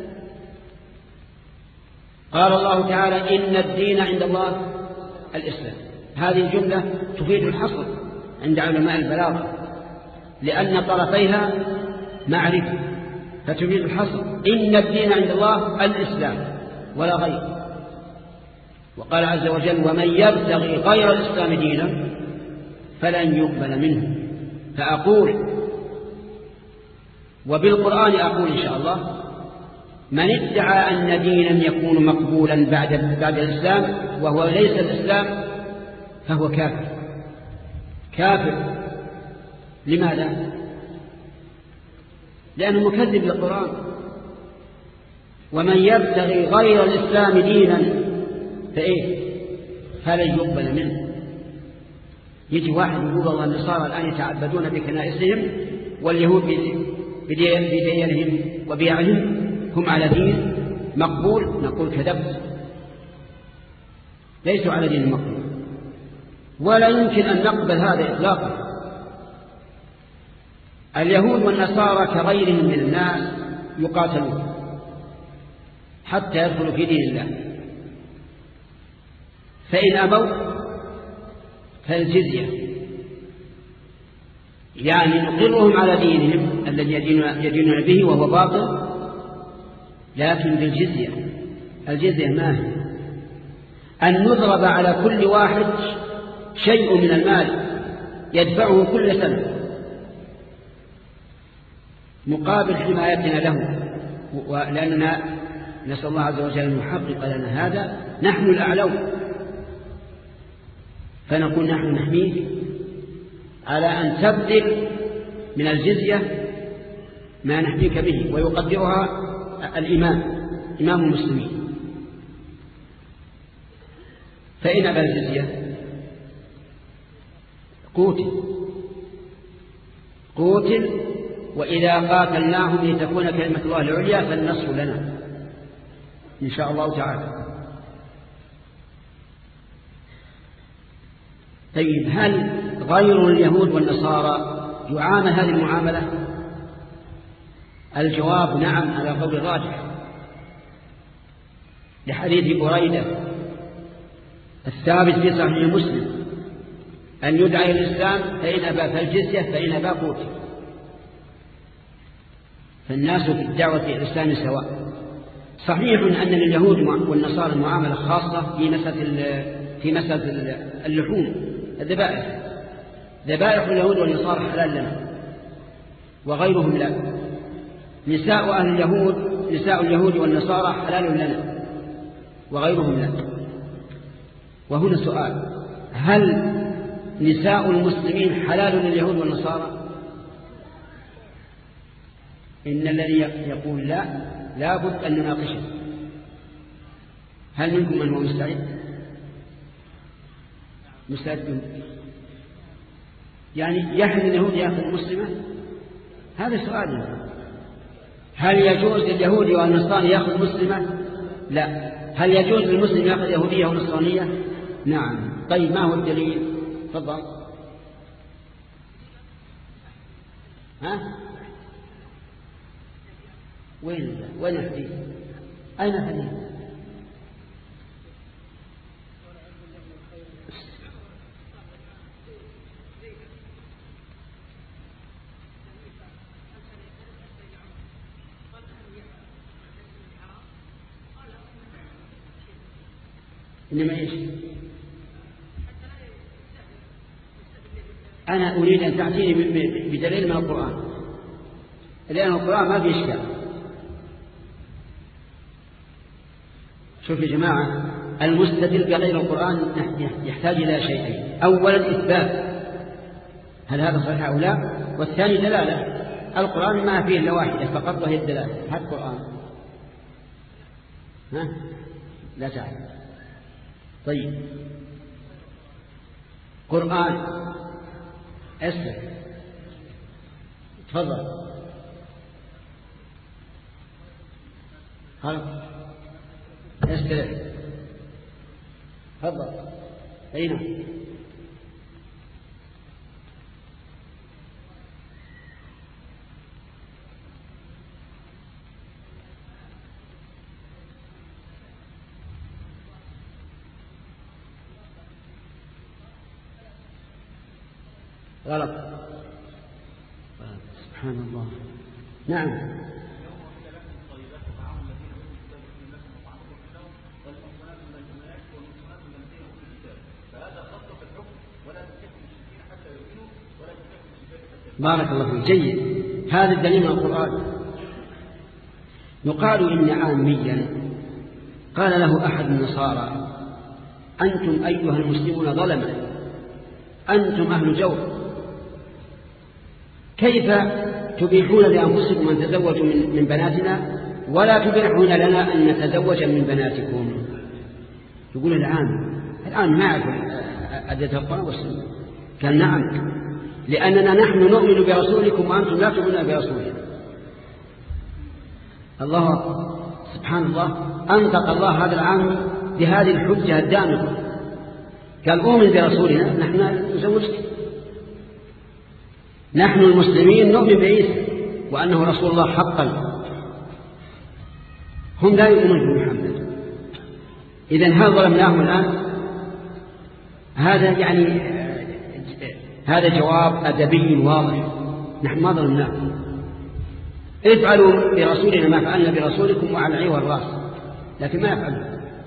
Speaker 1: قال الله تعالى إن الدين عند الله الإسلام. هذه الجملة تفيد الحصر عند علماء البلاغة، لأن طرفيها معرفة، فتفيد الحصر. إن الدين عند الله الإسلام ولا غير. وقال عز وجل ومن يبتغي غير الإسلام دينا فلن يقبل منه. فأقول وبالقرآن أقول إن شاء الله من ادعى أن دينا يكون مقبولا بعد بعد الإسلام وهو ليس الإسلام فهو كافر. كافر لماذا؟ لأنه مكذب للقرآن. ومن يبتغي غير الإسلام دينا فإيه؟ فلن يقبل منه. يجي واحد يقول والله النصارى الآن يتعبدون بكنائسهم واليهود بدينهم وبيعهم هم على دين مقبول، نقول كذبت، ليسوا على دين مقبول، ولا يمكن أن نقبل هذا إطلاقا. اليهود والنصارى كغيرهم من الناس يقاتلون حتى يدخلوا في دين الله، فإن أبوا فالجزية، يعني نقرهم على دينهم الذي يدينون به وهو باطل، لكن بالجزية. الجزية ما هي؟ أن نضرب على كل واحد شيء من المال يدفعه كل سنة مقابل حمايتنا له، ولأننا نسأل الله عز وجل أن يحقق لنا هذا. نحن الأعلون، فنقول نحن نحميك على أن تبذل من الجزية ما نحميك به، ويقدرها الإمام إمام المسلمين. فإن أبى الجزية قوتل قوتل وإذا قاتلناهم لتكون كلمة الله العليا فالنصر لنا إن شاء الله تعالى. طيب هل غير اليهود والنصارى يعامل هذه المعاملة؟ الجواب نعم على قول الراجح، لحديث بريدة الثابت في صحيح مسلم أن يدعي الإسلام فإن أبى فالجزية فإن أبى قوتل. فالناس في الدعوة إلى الإسلام سواء. صحيح أن لليهود والنصارى معاملة خاصة في مسألة في مسألة اللحوم الذبائح. ذبائح اليهود والنصارى حلال لنا وغيرهم لا. نساء أهل اليهود نساء اليهود والنصارى حلال لنا وغيرهم لا. وهنا سؤال: هل نساء المسلمين حلال لليهود والنصارى؟ إن الذي يقول لا لا بد أن نناقشه. هل منكم من هو مستعد؟ مستعد يعني يحمل اليهود يأخذ المسلمة؟ هذا سؤال. هل يجوز لليهود والنصراني يأخذ مسلمة؟ لا. هل يجوز للمسلم يأخذ يهودية ونصرانية؟ نعم. طيب ما هو الدليل؟ تفضل. ها؟ وين وين الحديث؟ أين الحديث؟ إنما إيش؟ أنا أريد أن تعطيني بدليل من القرآن، لأن القرآن ما فيه إشكال. شوف يا جماعة، المستدل بغير القرآن يحتاج إلى شيئين: أولا إثبات هل هذا صحيح أو لا، والثاني دلالة. القرآن ما فيه إلا واحدة فقط وهي الدلالة. هذا القرآن ها؟ لا تعرف. طيب قرآن اسمع تفضل. خلاص استرح تفضل. أي نعم. غلط. سبحان الله. نعم. بارك الله فيك. جيد. هذا الدليل من القرآن. يقال إن عاميا قال له أحد النصارى: أنتم أيها المسلمون ظلمة، أنتم أهل جور، كيف تبيحون لأنفسكم أن تزوجوا من بناتنا ولا تبيحون لنا أن نتزوج من بناتكم؟ يقول الآن الآن ما أعرف أدلة القرآن والسنة. قال: نعم، لأننا نحن نؤمن برسولكم وأنتم لا تؤمنون برسولنا. الله سبحان الله أنطق الله هذا العام بهذه الحجة الدامغة. قال: أؤمن برسولنا، نحن نزوجك. نحن المسلمين نؤمن بعيسى وأنه رسول الله حقا، هم لا يؤمنون بمحمد. إذن هل ظلمناهم الآن؟ هذا يعني هذا جواب أدبي واضح. نحن ما ظلمناهم. افعلوا برسولنا ما فعلنا برسولكم وعلى العين والراس، لكن ما يفعلون.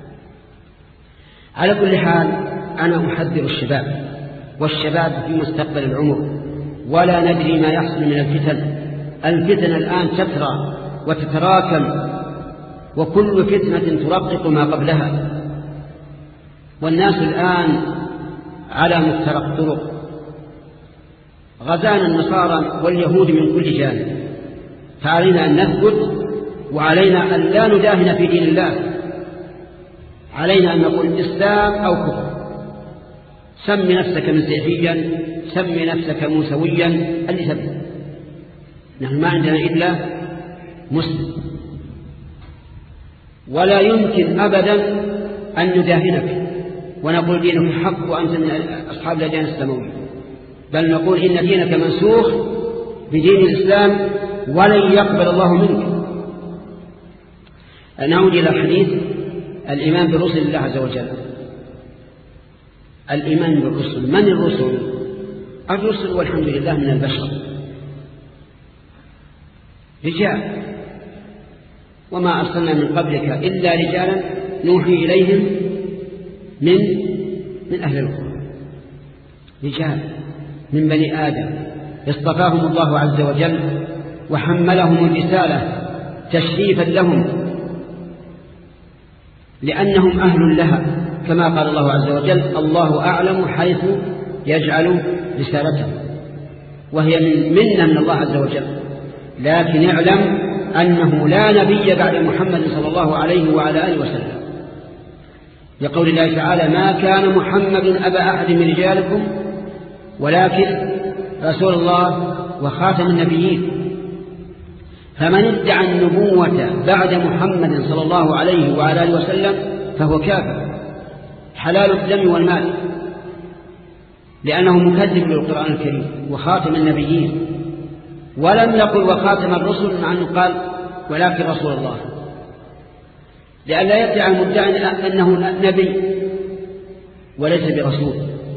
Speaker 1: على كل حال أنا أحذر الشباب، والشباب في مستقبل العمر، ولا ندري ما يحصل من الفتن. الفتن الآن تترى وتتراكم، وكل فتنة ترقق ما قبلها، والناس الآن على مفترق طرق. غزانا النصارى واليهود من كل جانب، فعلينا أن نثبت، وعلينا أن لا نداهن في دين الله. علينا أن نقول إسلام أو كفر. سم نفسك مسيحيا، سم نفسك موسويا، اللي سمي. نحن ما عندنا إلا مسلم، ولا يمكن أبدا أن نداهنك ونقول دينك حق وأنت من أصحاب الأديان السماوية، بل نقول إن دينك منسوخ بدين الإسلام ولن يقبل الله منك. نعود إلى حديث الإيمان برسل الله عز وجل. الإيمان بالرسل. من الرسل؟ الرسل والحمد لله من البشر رجال، وما أرسلنا من قبلك إلا رجالا نوحي إليهم من من أهل القرى، رجال من بني آدم اصطفاهم الله عز وجل وحملهم الرسالة تشريفا لهم، لأنهم أهل لها، كما قال الله عز وجل: الله أعلم حيث يجعل رسالته، وهي من منة من الله عز وجل. لكن اعلم أنه لا نبي بعد محمد صلى الله عليه وعلى آله وسلم، لقول الله تعالى: ما كان محمد أبا أحد من رجالكم ولكن رسول الله وخاتم النبيين. فمن ادعى النبوة بعد محمد صلى الله عليه وعلى آله وسلم فهو كافر حلال الدم والمال، لأنه مكذب للقرآن الكريم وخاتم النبيين. ولم يقل وخاتم الرسل، مع أنه قال ولكن رسول الله، لئلا يدعي المدعي أنه نبي وليس برسول،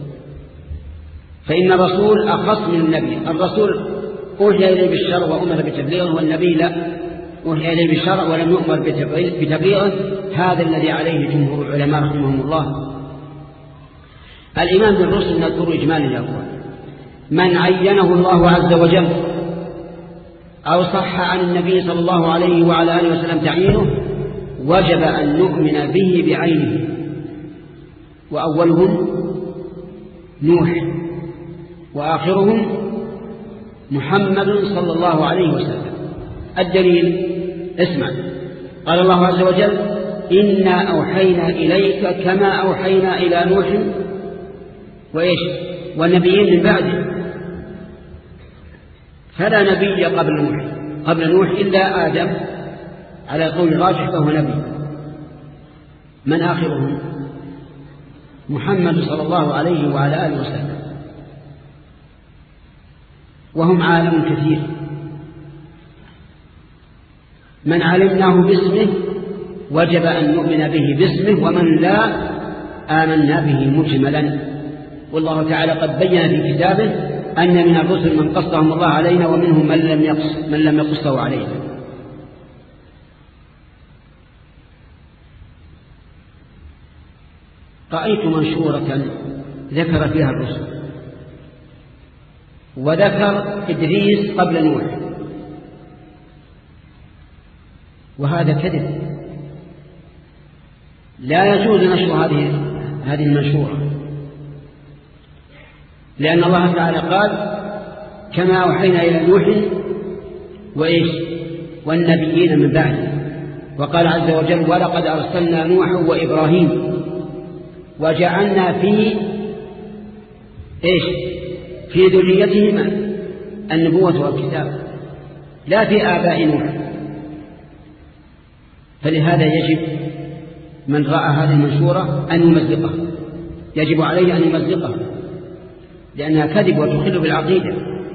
Speaker 1: فإن الرسول أخص من النبي. الرسول أوحي إليه بالشرع وأمر بتبليغه، والنبي لا، أوحي إليه بالشرع ولم يؤمر بتبليغه. هذا الذي عليه جمهور العلماء رحمهم الله. الإيمان بالرسل نذكر إجمالا يا أخوان. من عينه الله عز وجل أو صح عن النبي صلى الله عليه وعلى آله وسلم تعيينه وجب أن نؤمن به بعينه، وأولهم نوح وآخرهم محمد صلى الله عليه وسلم. الدليل: اسمع، قال الله عز وجل: إنا أوحينا إليك كما أوحينا إلى نوح وإيش والنبيين من بعده. فلا نبي قبل نوح قبل نوح إلا آدم على قول الراجح فهو نبي. من آخرهم؟ محمد صلى الله عليه وعلى آله وسلم، وهم عالم كثير. من علمناه باسمه وجب أن نؤمن به باسمه، ومن لا آمنا به مجملا. والله تعالى قد بين في كتابه أن من الرسل من قصهم الله علينا، ومنهم من لم يقص من لم يقصه علينا. رأيت منشورة ذكر فيها الرسل، وذكر إدريس قبل نوح، وهذا كذب. لا يجوز نشر هذه هذه المنشورة، لأن الله تعالى قال كما أوحينا إلى نوح وإيش والنبيين من بعده، وقال عز وجل ولقد أرسلنا نوحا وإبراهيم وجعلنا في إيش في ذريتهما النبوة والكتاب، لا في آباء نوح. فلهذا يجب من رأى هذه المنشورة أن يمزقها، يجب عليه أن يمزقها، لأنها كذب وتخل بالعقيدة.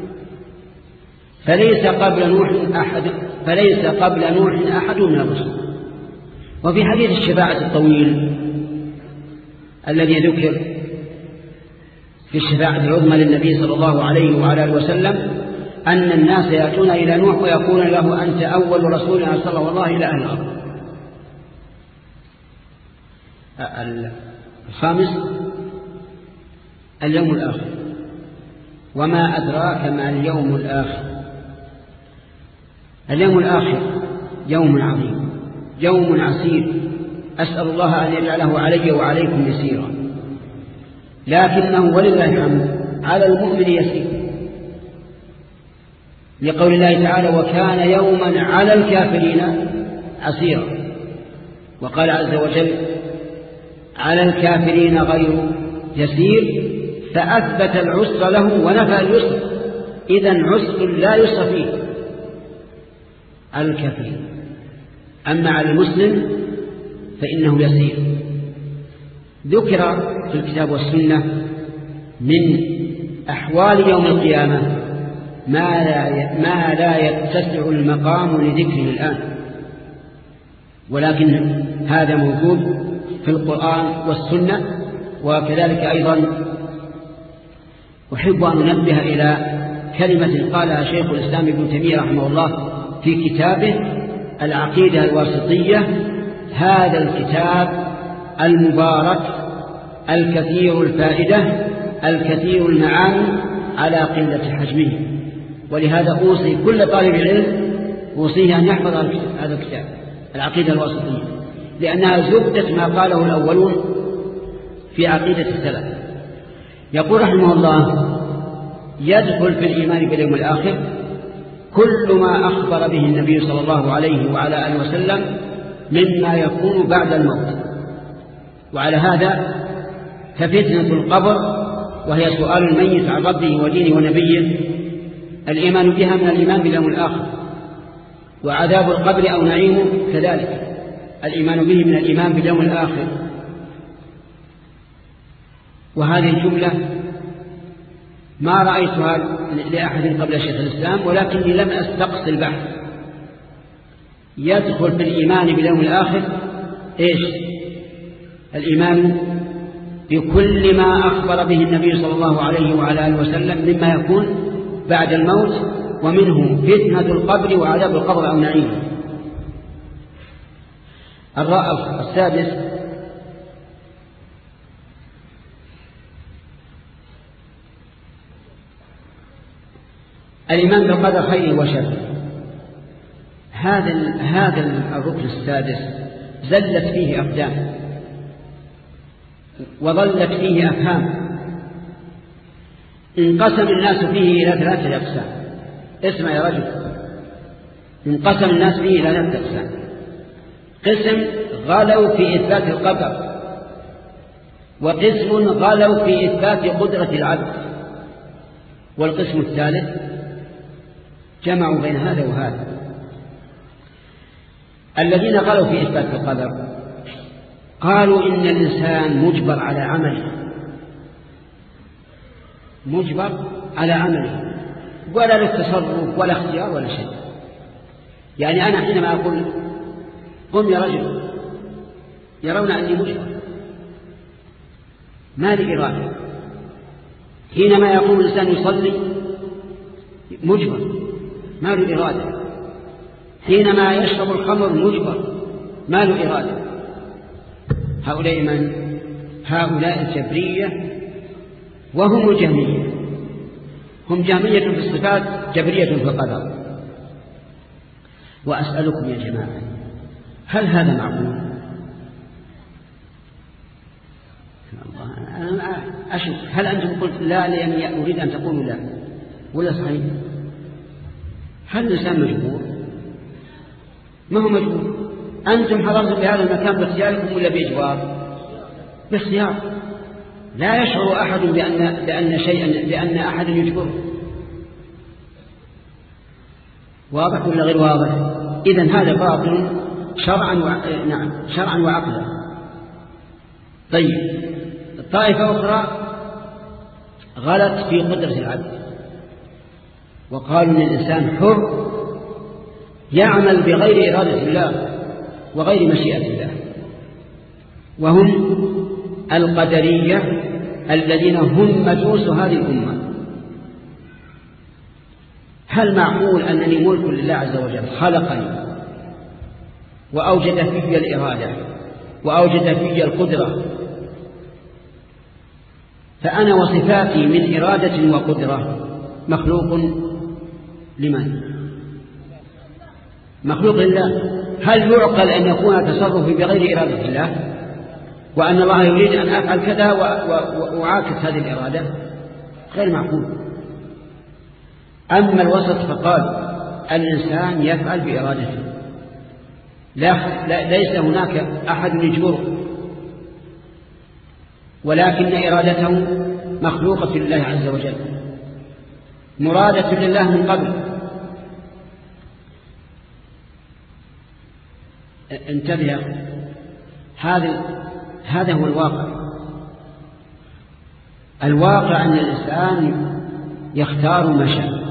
Speaker 1: فليس قبل نوح أحد فليس قبل نوح أحد من الرسل. وفي حديث الشفاعة الطويل الذي ذكر في الشفاعة العظمى للنبي صلى الله عليه وعلى آله وسلم أن الناس يأتون إلى نوح ويقولون له أنت أول رسول أرسله الله إلى أهل الأرض. الخامس اليوم الآخر. وما أدراك ما اليوم الآخر؟ اليوم الآخر يوم عظيم، يوم عسير، أسأل الله أن يجعله علي وعليكم يسيرا، لكنه ولله الحمد على المؤمن يسير، لقول الله تعالى وكان يوما على الكافرين عسيرا. وقال عز وجل على الكافرين غير يسير، فأثبت العسر له ونفى اليسر، إذن عسر لا يسر فيه على الكافرين. أما على المسلم فإنه يسير. ذكر في الكتاب والسنة من أحوال يوم القيامة ما لا ما لا يتسع المقام لذكره الآن، ولكن هذا موجود في القرآن والسنة. وكذلك أيضا أحب أن أنبه إلى كلمة قالها شيخ الإسلام ابن تيمية رحمه الله في كتابه العقيدة الواسطية. هذا الكتاب المبارك الكثير الفائدة الكثير المعاني على قلة حجمه، ولهذا أوصي كل طالب علم أوصيه أن يحفظ هذا الكتاب العقيدة الواسطية، لأنها زبدة ما قاله الأولون في عقيدة السلف. يقول رحمه الله يدخل في الإيمان باليوم الآخر كل ما أخبر به النبي صلى الله عليه وعلى آله وسلم مما يكون بعد الموت. وعلى هذا ففتنة القبر وهي سؤال الميت عن ربه ودينه ونبيه الإيمان بها من الإيمان باليوم الآخر، وعذاب القبر أو نعيمه كذلك الإيمان به من الإيمان باليوم الآخر. وهذه الجملة ما رأيتها لأحد قبل شيخ الإسلام، ولكني لم أستقص البحث. يدخل في الإيمان باليوم الآخر إيش؟ الإيمان بكل ما أخبر به النبي صلى الله عليه وعلى آله وسلم مما يكون بعد الموت، ومنه فتنة القبر وعذاب القبر أو نعيمه. الرأي السادس الإيمان بالقدر خيره وشره. هذا هذا الركن السادس زلت فيه أقدام وظلت فيه أفهام. انقسم الناس فيه إلى ثلاثة أقسام. اسمع يا رجل، انقسم الناس فيه إلى ثلاثة أقسام. قسم غلوا في إثبات القدر، وقسم غلوا في إثبات قدرة العبد، والقسم الثالث جمعوا بين هذا وهذا. الذين قالوا في إثبات القدر قالوا إن الإنسان مجبر على عمله، مجبر على عمله ولا له تصرف ولا اختيار ولا شيء. يعني أنا حينما أقول قم يا رجل يرون أني مجبر، ما لي إرادة. حينما يقول الإنسان يصلي مجبر، ما له إرادة. حينما يشرب الخمر مجبر، ما له إرادة. هؤلاء من؟ هؤلاء الجبرية وهم الجهمية. هم جهمية في الصفات، جبرية في القدر. وأسألكم يا جماعة، هل هذا معقول؟ أنا أشوف هل أنتم قلت لا لأني أريد أن تقولوا لا ولا صحيح؟ هل الإنسان مجبور؟ ما هو مجبور. أنتم حضرتم في هذا المكان باختياركم ولا بإجبار؟ باختيار. لا يشعر أحد بأن, بأن شيئا بأن أحد يجبره. واضح ولا غير واضح؟ إذن هذا باطل شرعا و... نعم شرعا وعقلا. طيب، طائفة أخرى غلط في قدرة العبد وقالوا أن الإنسان حر يعمل بغير إرادة الله وغير مشيئة الله، وهم القدرية الذين هم مجوس هذه الأمة. هل معقول أنني ملك لله عز وجل خلقني وأوجد في الإرادة وأوجد في القدرة، فأنا وصفاتي من إرادة وقدرة مخلوق لمن؟ مخلوق لله. هل يعقل أن يكون تصرفي بغير إرادة الله وأن الله يريد أن أفعل كذا وأعاكس هذه الإرادة؟ غير معقول. أما الوسط فقال الإنسان يفعل بإرادته، لا, لا ليس هناك أحد يجبره، ولكن إرادته مخلوقة لله عز وجل، مرادة لله من قبل. انتبه، هذا هذا هو الواقع. الواقع أن الإنسان يختار ما شاء،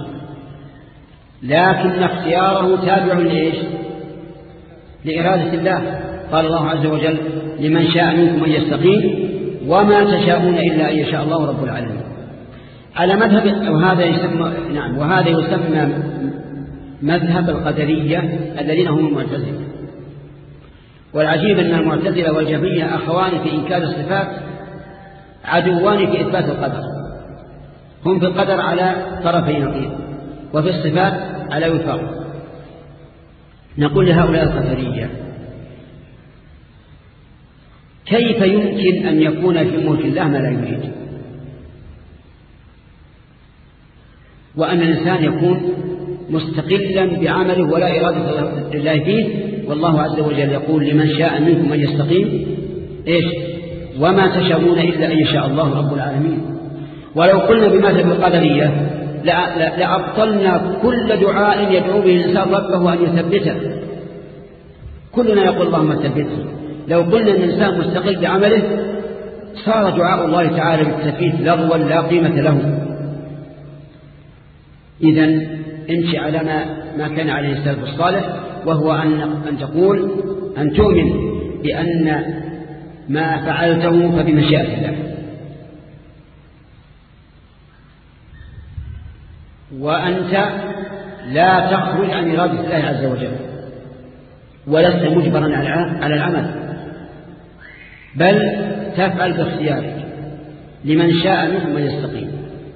Speaker 1: لكن اختياره تابع لإيش؟ لإرادة الله. قال الله عز وجل لمن شاء منكم أن يستقيم وما تشاءون إلا أن يشاء الله رب العالمين. على مذهب وهذا يسمى نعم وهذا يسمى مذهب القدرية الذين هم المعتزلة. والعجيب أن المعتزلة والجهمية أخوان في إنكار الصفات عدوان في إثبات القدر. هم في القدر على طرفي نقيض وفي الصفات على وفاق. نقول لهؤلاء القدرية كيف يمكن أن يكون في ملك الله ما لا يريد، وأن الإنسان يكون مستقلا بعمله ولا إرادة الله فيه؟ والله عز وجل يقول لمن شاء منكم أن يستقيم إيش؟ وما تشاءون إلا أن يشاء الله رب العالمين. ولو قلنا بمذهب القدرية لأبطلنا كل دعاء يدعو به الإنسان ربه أن يثبته. كلنا يقول اللهم ثبته. لو قلنا أن الإنسان مستقل بعمله صار دعاء الله تعالى بالتثبيت لغوا لا قيمة له. إذن امشي على ما, ما كان عليه السلف الصالح، وهو أن, أن تقول أن تؤمن بأن ما فعلته فبمشيئة الله، وأنت لا تخرج عن إرادة الله عز وجل ولست مجبرا على العمل، بل تفعل باختيارك لمن شاء منهم أن يستقيم.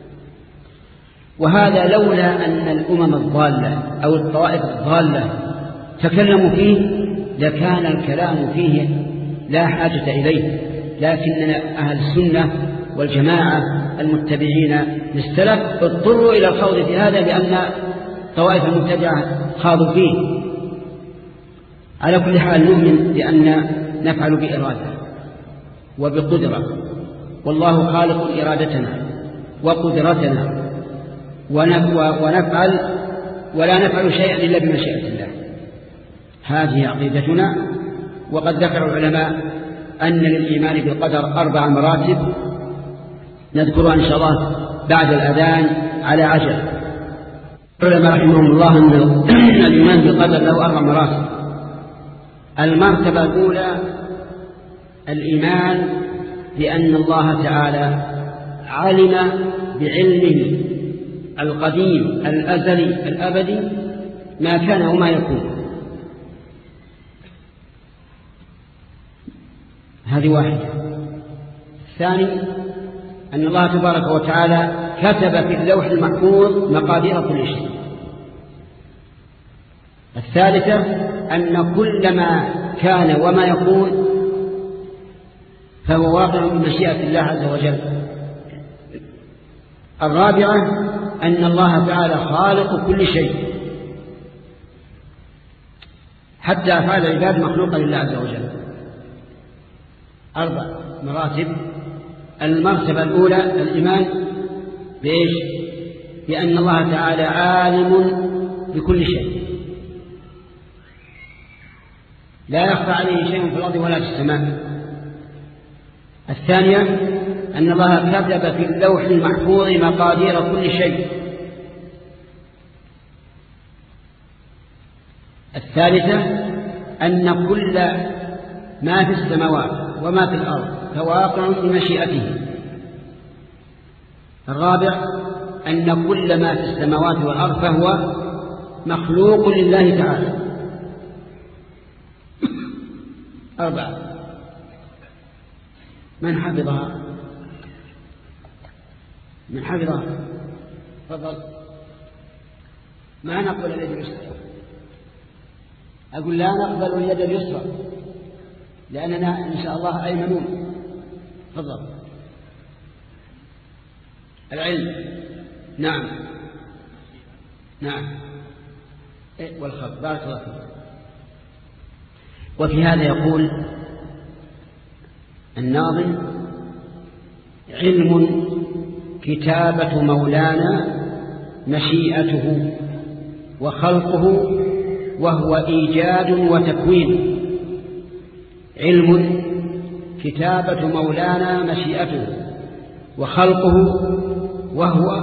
Speaker 1: وهذا لولا أن الأمم الضالة أو الطوائف الضالة تكلموا فيه لكان الكلام فيه لا حاجة إليه، لكننا أهل السنة والجماعة المتبعين للسلف اضطروا إلى الخوض في هذا لأن طوائف المبتدعة خاضوا فيه. على كل حال نؤمن بأن نفعل بإرادة وبقدرة، والله خالق إرادتنا وقدرتنا، ونفعل ولا نفعل شيئا إلا بمشيئة الله. هذه عقيدتنا. وقد ذكر العلماء أن للإيمان بالقدر أربع مراتب نذكرها إن شاء الله بعد الأذان على عجل. العلماء رحمهم الله أن الإيمان بالقدر له أربع مراتب. المرتبة الأولى الإيمان بأن الله تعالى علم بعلمه القديم الأزلي الأبدي ما كان وما يكون. هذه واحدة. الثاني أن الله تبارك وتعالى كتب في اللوح المحفوظ مقادير كل شيء. الثالثة أن كل ما كان وما يكون فهو واقع بمشيئة الله عز وجل. الرابعة أن الله تعالى خالق كل شيء، حتى أفعال العباد مخلوقة لله عز وجل. أربع مراتب. المرتبة الأولى الإيمان بإيش؟ بأن الله تعالى عالم بكل شيء، لا يخفى عليه شيء في الأرض ولا في السماء. الثانية أن الله كتب في اللوح المحفوظ مقادير كل شيء. الثالثة أن كل ما في السماوات وما في الأرض فواقع بمشيئته. الرابع أن كل ما في السماوات والأرض فهو مخلوق لله تعالى. أربعة. من حفظها؟ من حفظها؟ تفضل. ما نقبل اليد اليسرى. أقول لا نقبل اليد اليسرى لأننا إن شاء الله أيمنون. تفضل. العلم. نعم نعم. إيه والخلق. بارك الله فيك. وفي هذا يقول الناظم: علم كتابة مولانا مشيئته وخلقه وهو إيجاد وتكوين. علم كتابة مولانا مشيئته وخلقه وهو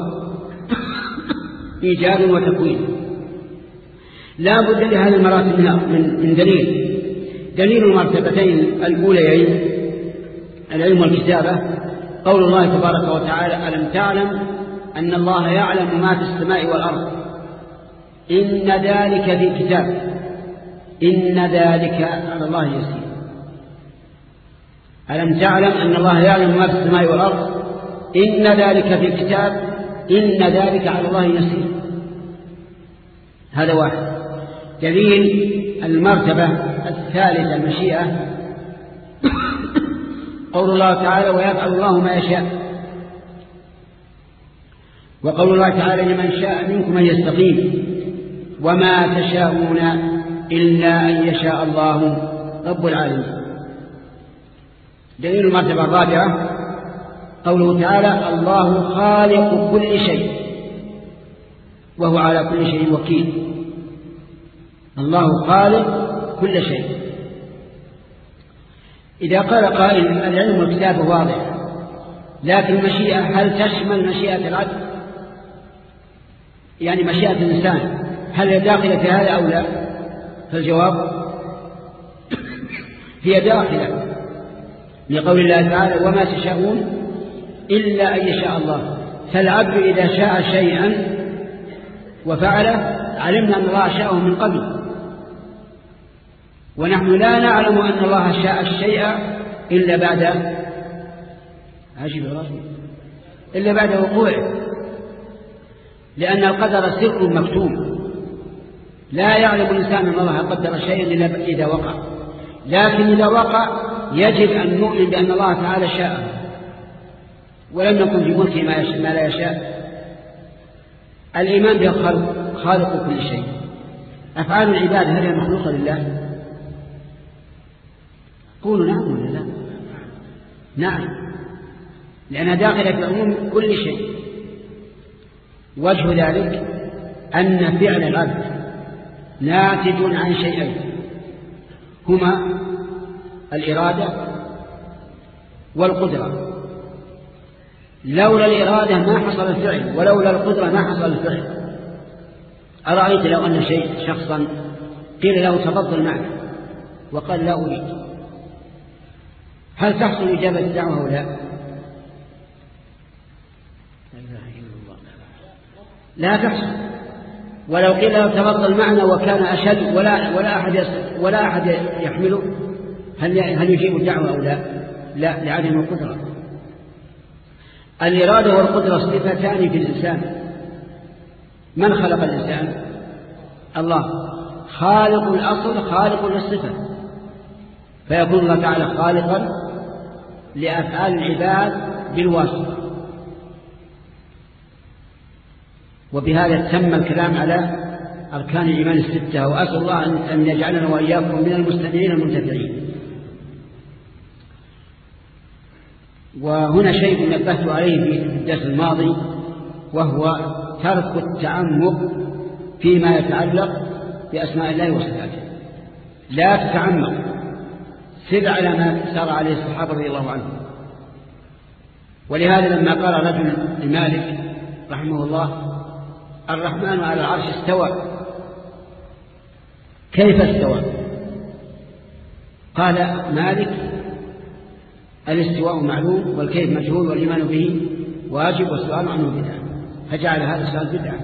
Speaker 1: إيجاد وتكوين. لا بد لهذه المراتب من دليل. دليل المرتبتين الأوليين العلم والكتابة قول الله تبارك وتعالى: ألم تعلم أن الله يعلم ما في السماء والأرض إن ذلك في كتاب إن ذلك على الله يسير. ألم تعلم أن الله يعلم ما في السماء والأرض إن ذلك في كتاب إن ذلك على الله يسير. هذا واحد. دليل المرتبة الثالثة المشيئة قول الله تعالى: ويفعل الله ما يشاء. وقول الله تعالى: لمن شاء منكم أن يستقيم وما تشاءون إلا أن يشاء الله رب العالمين. دليل المرتبة الرابعة قوله تعالى: الله خالق كل شيء وهو على كل شيء وكيل. الله خالق كل شيء. إذا قال قائل: العلم والكتابة واضح، لكن المشيئة هل تشمل مشيئة العبد؟ يعني مشيئة الإنسان هل هي داخلة في هذا أو لا؟ فالجواب: هي داخلة، لقول الله تعالى: وما تشاءون إلا أن يشاء الله. فالعبد إذا شاء شيئا وفعله علمنا أن الله شاءه من قبل، ونحن لا نعلم أن الله شاء الشيء إلا بعد عجيب رجل إلا بعد وقوعه، لأن القدر سر مكتوم، لا يعلم الإنسان أن الله قدر شيئا إلا إذا وقع. لكن إذا وقع يجب أن نؤمن بأن الله تعالى شاءه، ولم يكن في ملكه ما لا يشاء. الإيمان بالخالق خالق كل شيء. أفعال العباد هل هي مخلوقة لله؟ قولوا نعم ولا لا؟ نعم، لأنها داخلة في عموم كل شيء. وجه ذلك أن فعل العبد ناتج عن شيئين: هما الإرادة والقدرة. لولا الإرادة ما حصل الفعل، ولولا القدرة ما حصل الفعل. أرأيت لو أن شيء شخصا قيل له تفضل معك وقال لا أريد، هل تحصل إجابة الدعوة أو لا؟ لا تحصل. ولو قيل له تفضل معنا وكان أشد ولا ولا أحد ولا أحد يحمله، هل هل يجيب الدعوة أو لا؟ لا، لعدم القدرة. الإرادة والقدرة صفتان في الإنسان. من خلق الإنسان؟ الله. خالق الأصل خالق للصفة، فيكون الله تعالى خالقا لأفعال العباد بالواسطة. وبهذا تم الكلام على أركان الإيمان الستة، وأسأل الله أن يجعلنا وإياكم من المستمعين المنتفعين. وهنا شيء نبهت عليه في الدرس الماضي، وهو ترك التعمق فيما يتعلق بأسماء الله وصفاته. لا تتعمق، سر على ما سار عليه الصحابة رضي الله عنهم. ولهذا لما قال رجل لمالك رحمه الله الرحمن على العرش استوى، كيف استوى؟ قال مالك الاستواء معلوم والكيف مجهول والإيمان به واجب والسؤال عنه بدعة، فجعل هذا السؤال بدعة.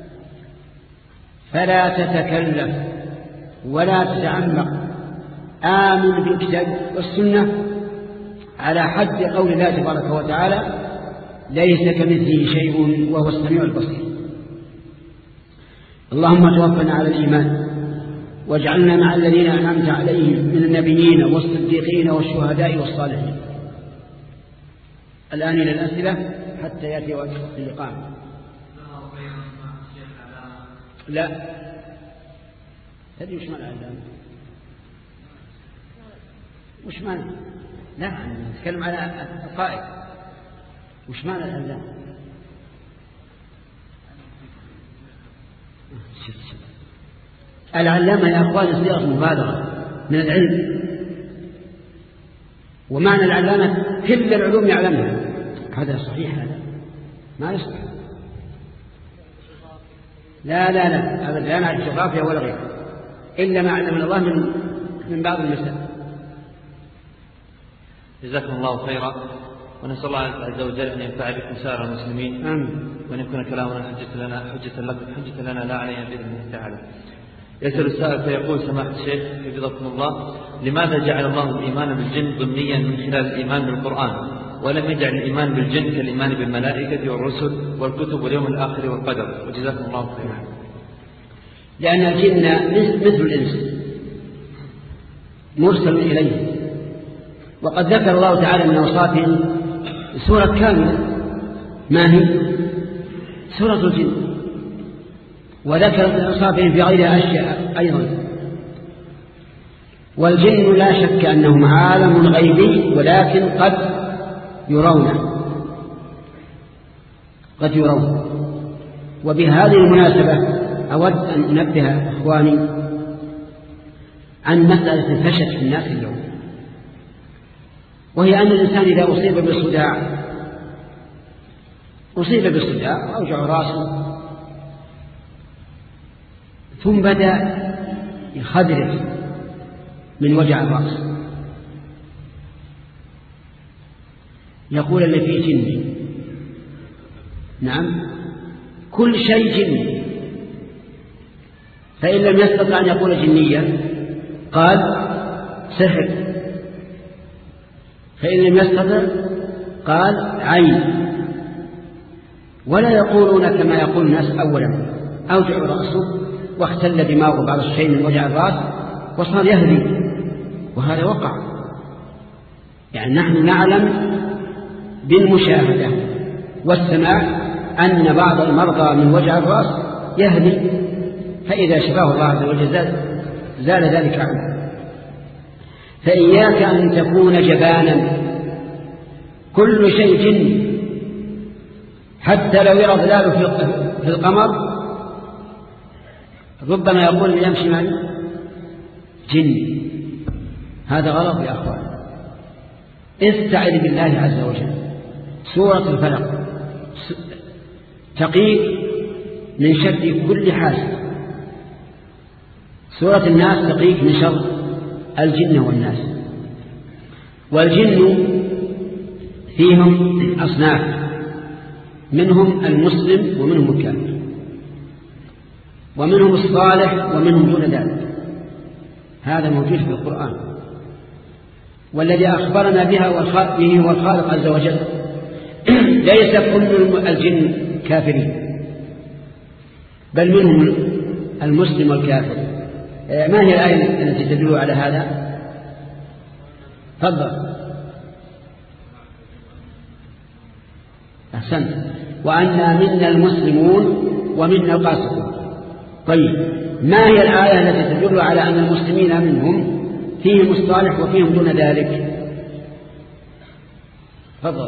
Speaker 1: فلا تتكلف ولا تتعمق، آمن بالكتاب والسنة على حد قول الله تبارك وتعالى ليس كمثله شيء وهو السميع البصير. اللهم توفنا على الإيمان واجعلنا مع الذين أنعمت عليهم من النبيين والصديقين والشهداء والصالحين. الآن إلى الأسئلة حتى يأتي وقت اللقاء. لا تدري وش معنى الإعلام؟ وش معنى؟ لا، نتكلم على القائد. وش معنى الإعلام؟ العلامة يا أخوان صيغة مبالغة من العلم، ومعنى العلامة كل العلوم يعلمها. هذا صحيح؟ هذا ما يصح. لا لا لا هذا لا نعرف الجغرافيا ولا غيره إلا ما علمنا الله من من بعض المسائل.
Speaker 2: جزاكم الله خيرا، ونسأل الله عز وجل أن ينفع بكم سائر المسلمين.
Speaker 1: آمين.
Speaker 2: وأن يكون كلامنا حجة لنا حجة لكم حجة لنا لا علينا بإذن الله تعالى. يسأل السائل فيقول سماحة الشيخ حفظكم الله، لماذا جعل الله الإيمان بالجن ضمنيا من خلال الإيمان بالقرآن، ولم يجعل الإيمان بالجن كالإيمان بالملائكة والرسل والكتب واليوم الآخر والقدر؟ وجزاكم الله خيرا.
Speaker 1: لأن الجن مثل الإنس مرسل إليه، وقد ذكر الله تعالى من أوصافهم سورة كاملة. ما هي؟ سورة الجن. وذكر من أوصافهم في غيرها أشياء أيضا. والجن لا شك أنهم عالم غيبي، ولكن قد يرون قد يرون وبهذه المناسبة أود أن أنبه أخواني عن مسألة انتشرت في الناس اليوم، وهي أن الإنسان إذا أصيب بالصداع أصيب بالصداع أوجع رأسه ثم بدأ يخدرج من وجع الرأس، يقول اللي فيه جني. نعم، كل شيء جني. فإن لم يستطع أن يقول جنيا قال سحر، فإن لم يستطع قال عين. ولا يقولون كما يقول الناس أولا أوجع رأسه واختل دماغه بعض الشيء من وجع الرأس وصار يهدي، وهذا وقع. يعني نحن نعلم بالمشاهدة والسماع أن بعض المرضى من وجع الرأس يهدي، فإذا شفاه الله عز وجل زال ذلك عنه. فإياك أن تكون جبانا، كل شيء جن، حتى لو يرى ظلاله في القمر ربما يقول يمشي معي جن، هذا غلط يا أخوان. استعذ بالله عز وجل. سورة الفلق تقيك من شر كل حاسد. سورة الناس تقيك من شر الجن والناس. والجن فيهم أصناف، منهم المسلم ومنهم الكافر، ومنهم الصالح ومنهم دون ذلك. هذا موجود في القرآن، والذي أخبرنا بها به هو الخالق عز وجل. ليس كل الجن كافرين، بل منهم المسلم والكافر. ما هي الآية التي تدل على هذا؟ تفضل. أحسنت. وأنا منا المسلمون ومنا القاسطون. طيب، ما هي الآية التي تدل على أن المسلمين منهم فيهم الصالح وفيهم دون ذلك؟ تفضل.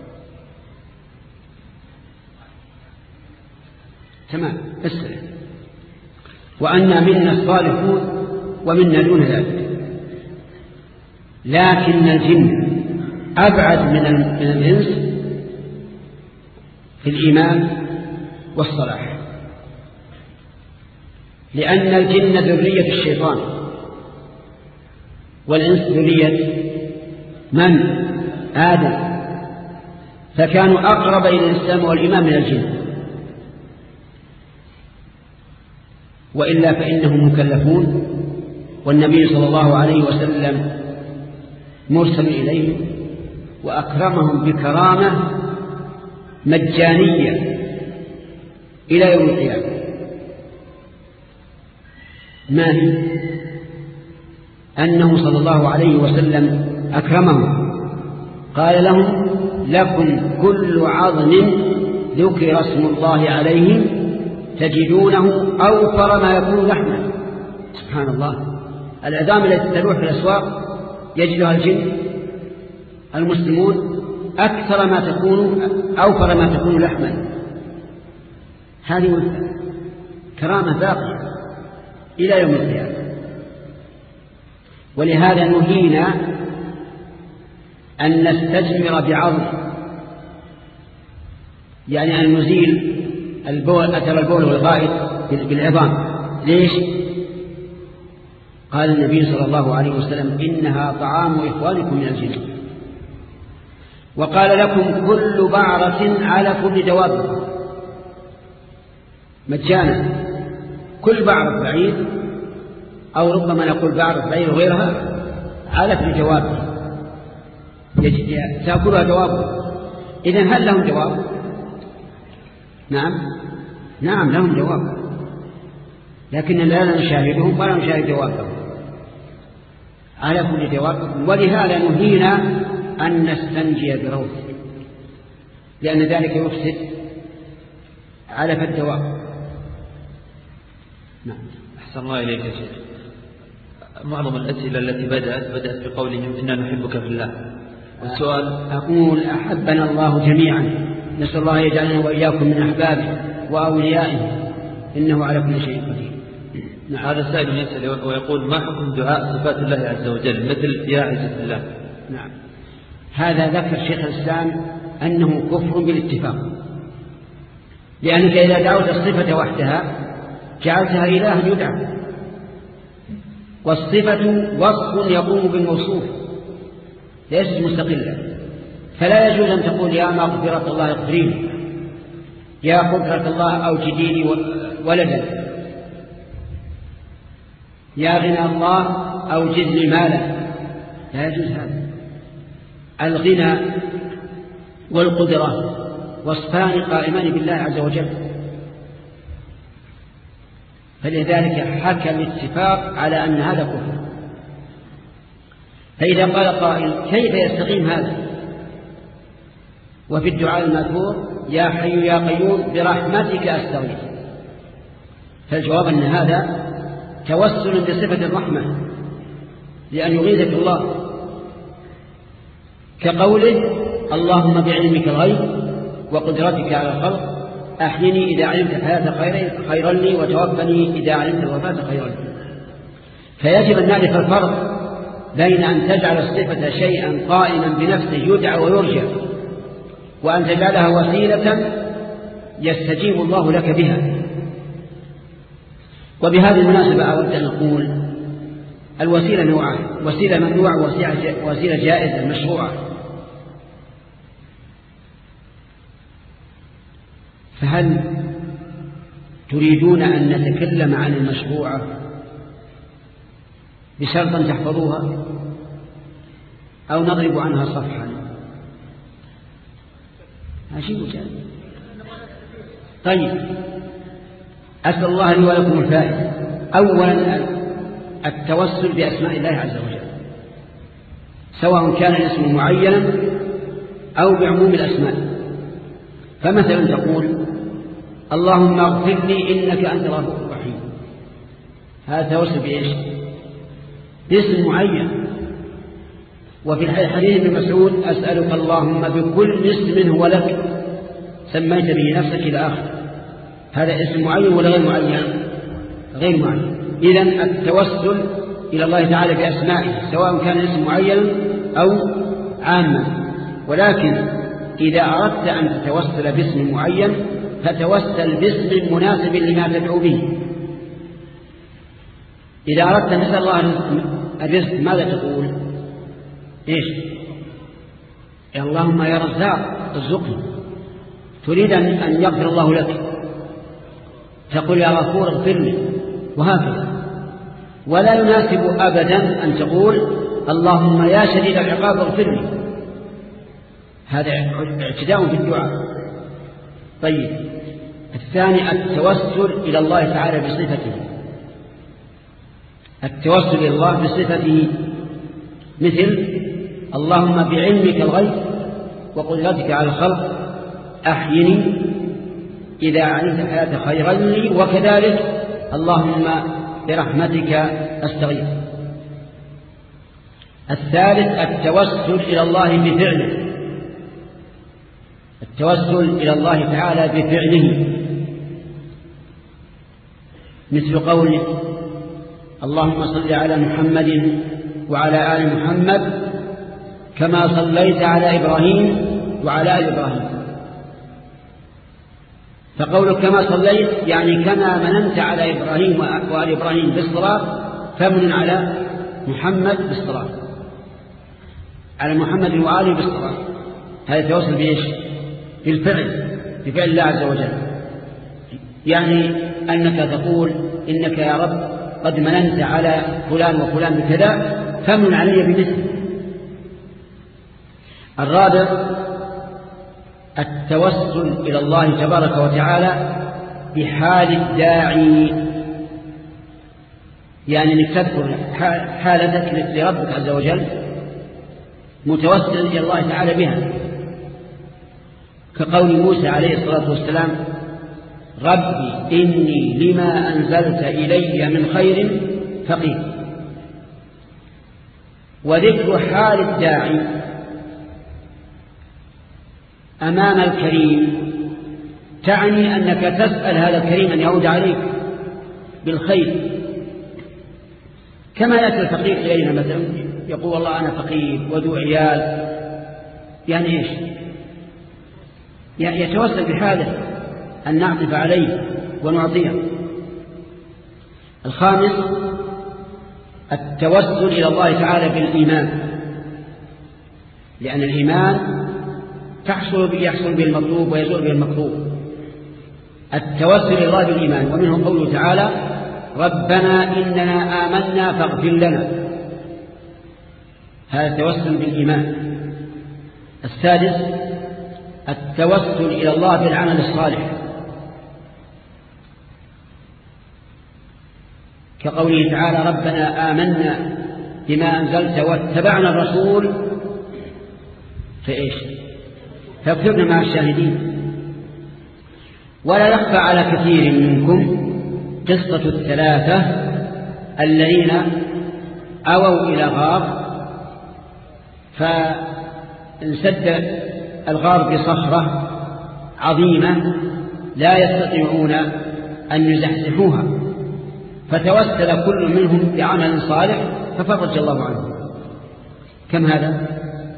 Speaker 1: تمام. اسرع. وأنا منا الصالحون ومنا دون ذلك. لكن الجن أبعد من الإنس في الإيمان والصلاح، لأن الجن ذرية الشيطان والإنس ذرية من؟ آدم، فكانوا أقرب إلى الإسلام والإيمان من الجن، وإلا فإنهم مكلفون، والنبي صلى الله عليه وسلم مرسل إليهم وأكرمهم بكرامة مجانية إلى يوم القيامة. ما هي؟ أنه صلى الله عليه وسلم أكرمهم، قال لهم: لكم كل عظم ذكر اسم الله عليه تجدونه أوفر ما يكون لحما. سبحان الله، العظام التي تلوح في الأسواق يجدها الجن المسلمون أكثر ما تكون أوفر ما تكون لحما. هذه كرامة باقية إلى يوم القيامة. ولهذا نهينا أن نستجمر بعظم، يعني أن نزيل البول أثر البول والغائط بالعظام. ليش؟ قال النبي صلى الله عليه وسلم: إنها طعام إخوانكم من الجن. وقال: لكم كل بعرة على كل دواب مجانا. كل بعرة بعيد، أو ربما نقول بعرة بعيد وغيرها، على كل دواب تأكلها دواب. إذن هل لهم دواب؟ نعم نعم لهم دواب، لكن لا نشاهدهم ولا نشاهد دوابهم على كل دواب. ولهذا نهينا أن نستنجي بروث، لأن ذلك يفسد علف الدواب. نعم.
Speaker 2: أحسن الله إليك يا شيخ. معظم الأسئلة التي بدأت بدأت بقولهم إنا نحبك في الله. والسؤال
Speaker 1: أقول: أحبنا الله جميعا، نسأل الله يجعلنا وإياكم من أحبابه وأوليائه، إنه على كل شيء قدير.
Speaker 2: نعم. هذا السائل يسأل ويقول: ما حكم دعاء صفات الله عز وجل مثل يا عزة الله؟
Speaker 1: نعم. هذا ذكر شيخ الإسلام أنه كفر بالاتفاق، لأنك إذا دعوت الصفة وحدها جعلتها إله يدعى، والصفة وصف يقوم بالموصوف ليست مستقلة. فلا يجوز أن تقول: يا مغفرة الله اغفريني، يا قدرة الله أوجدي لي ولدا، يا غنى الله أوجد لي مالا. لا يجوز هذا. الغنى والقدرة وصفان قائمان بالله عز وجل، فلذلك حكى الاتفاق على أن هذا كفر. فإذا قال قائل: كيف يستقيم هذا؟ وفي الدعاء المذكور: يا حي يا قيوم برحمتك أستغيث. فالجواب أن هذا توسل بصفة الرحمة لأن يغيثك الله، كقوله: اللهم بعلمك الغيب وقدرتك على الخلق أحيني إذا علمت الحياة خيرا لي وتوفني إذا علمت الوفاة خيرا لي. فيجب أن نعرف الفرق بين أن تجعل الصفة شيئا قائما بنفسه يدعى ويرجى وأن تجعلها وسيلة يستجيب الله لك بها. وبهذه المناسبة أود أن أقول الوسيلة نوعان: وسيلة ممنوعة ووسيلة جائزة مشروعة. فهل تريدون أن نتكلم عن المشروعة بشرط تحفظوها أو نضرب عنها صفحا؟ أشيء جائز. طيب، أسأل الله لي ولكم الفائدة. أولا التوسل بأسماء الله عز وجل، سواء كان الاسم معينا أو بعموم الأسماء. فمثلا تقول اللهم اغفر لي إنك أنت الغفور الرحيم، هذا توسل بإيش؟ باسم معين. وفي الحديث ابن مسعود أسألك اللهم بكل اسم هو لك سميت به نفسك إلى آخر. هذا اسم معين ولا غير معين؟ غير معين. إذن التوسل إلى الله تعالى بأسمائه سواء كان اسم معين أو عاما. ولكن إذا أردت أن تتوسل باسم معين فتوسل باسم مناسب لما تدعو به. إذا أردت أن تسأل الله الرزق ماذا تقول؟ إيش؟ يا اللهم يا رزاق ارزقني. تريد أن يغفر الله لك تقول يا غفور اغفر لي، وهكذا. ولا يناسب أبدا أن تقول اللهم يا شديد العقاب اغفر لي، هذا اعتداء في الدعاء. طيب، الثاني التوسل إلى الله تعالى بصفته. التوسل إلى الله بصفته مثل اللهم بعلمك الغيب وقدرتك على الخلق أحيني إذا علمت الحياة خيرا لي، وكذلك اللهم برحمتك أستغيث. الثالث التوسل إلى الله بفعله، التوسل إلى الله تعالى بفعله، مثل قوله اللهم صل على محمد وعلى آل محمد كما صليت على إبراهيم وعلى آل إبراهيم. فقولك كما صليت يعني كما مننت على إبراهيم وآل إبراهيم بالصلاة فمن على محمد بالصلاة، على محمد وآله بالصلاة. هذا توصل بإيش؟ بالفعل، بفعل الله عز وجل. يعني أنك تقول إنك يا رب قد مننت على فلان وفلان بكذا فمن علي بمثل. الرابع التوسل إلى الله تبارك وتعالى بحال الداعي، يعني انك تذكر حالتك لربك عز وجل متوسل إلى الله تعالى بها، كقول موسى عليه الصلاة والسلام ربي إني لما أنزلت إلي من خير فقير. وذكر حال الداعي أمام الكريم تعني أنك تسأل هذا الكريم أن يعود عليك بالخير، كما يأتي الفقير إلينا مثلا يقول والله أنا فقير وذو عيال، يعني إيش؟ يعني يتوسل بحاله أن نعطف عليه ونعطيه. الخامس التوسل إلى الله تعالى بالإيمان، لأن الإيمان تحصل به يحصل به المطلوب ويزول به المطلوب. التوسل إلى الله بالإيمان، ومنه قوله تعالى ربنا إننا آمنا فاغفر لنا، هذا التوسل بالإيمان. السادس التوسل إلى الله بالعمل الصالح، كقوله تعالى ربنا آمنا بما أنزلت واتبعنا الرسول فإيش فاكتبنا مع الشاهدين. ولا يخفى على كثير منكم قصة الثلاثة الذين أووا إلى غار فانسد الغار بصخرة عظيمة لا يستطيعون أن يزحزحوها، فتوسل كل منهم بعمل صالح ففرج الله عنه. كم هذا؟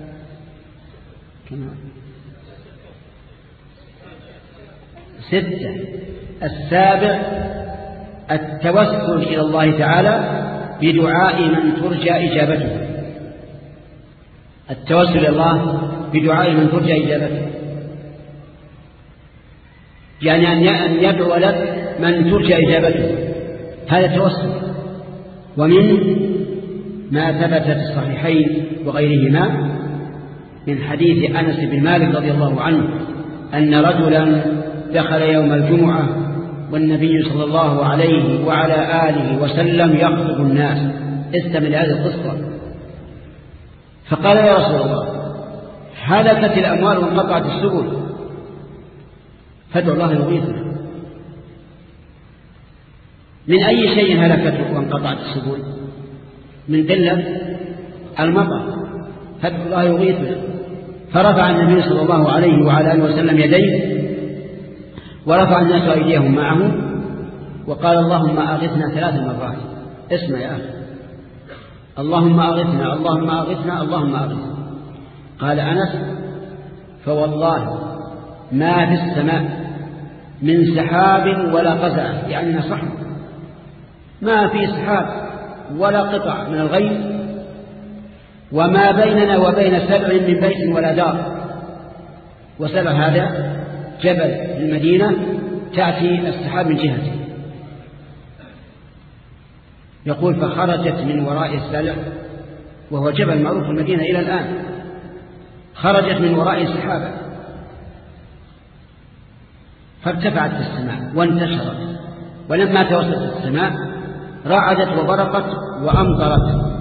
Speaker 1: كم هذا؟ ستة. السابع التوسل إلى الله تعالى بدعاء من ترجى إجابته. التوسل إلى الله بدعاء من ترجى إجابته، يعني أن يدعو لك من ترجى إجابته، هذا التوسل. ومن ما ثبت في الصحيحين وغيرهما من حديث أنس بن مالك رضي الله عنه أن رجلا دخل يوم الجمعة والنبي صلى الله عليه وعلى آله وسلم يخطب الناس. استمع لهذه القصة. فقال يا رسول الله هلكت الأموال وانقطعت السبل فادعوا الله يغيثنا. من أي شيء هلكت وانقطعت السبل؟ من قلة المطر، فادعوا الله يغيثنا. فرفع النبي صلى الله عليه وعلى آله وسلم يديه ورفع الناس أيديهم معه وقال اللهم أغثنا ثلاث مرات. اسمع يا أخي، اللهم أغثنا اللهم أغثنا اللهم أغثنا. قال أنس فوالله ما في السماء من سحاب ولا قزعة، يعني نصحنا ما في سحاب ولا قطع من الغيث، وما بيننا وبين سبع من بيت ولا دار. وسبع هذا جبل في المدينة تأتي السحاب من جهته. يقول فخرجت من وراء السلع، وهو جبل معروف في المدينة إلى الآن، خرجت من وراء السحابة فارتفعت في السماء وانتشرت، ولما توسطت السماء رعدت وبرقت وأمطرت.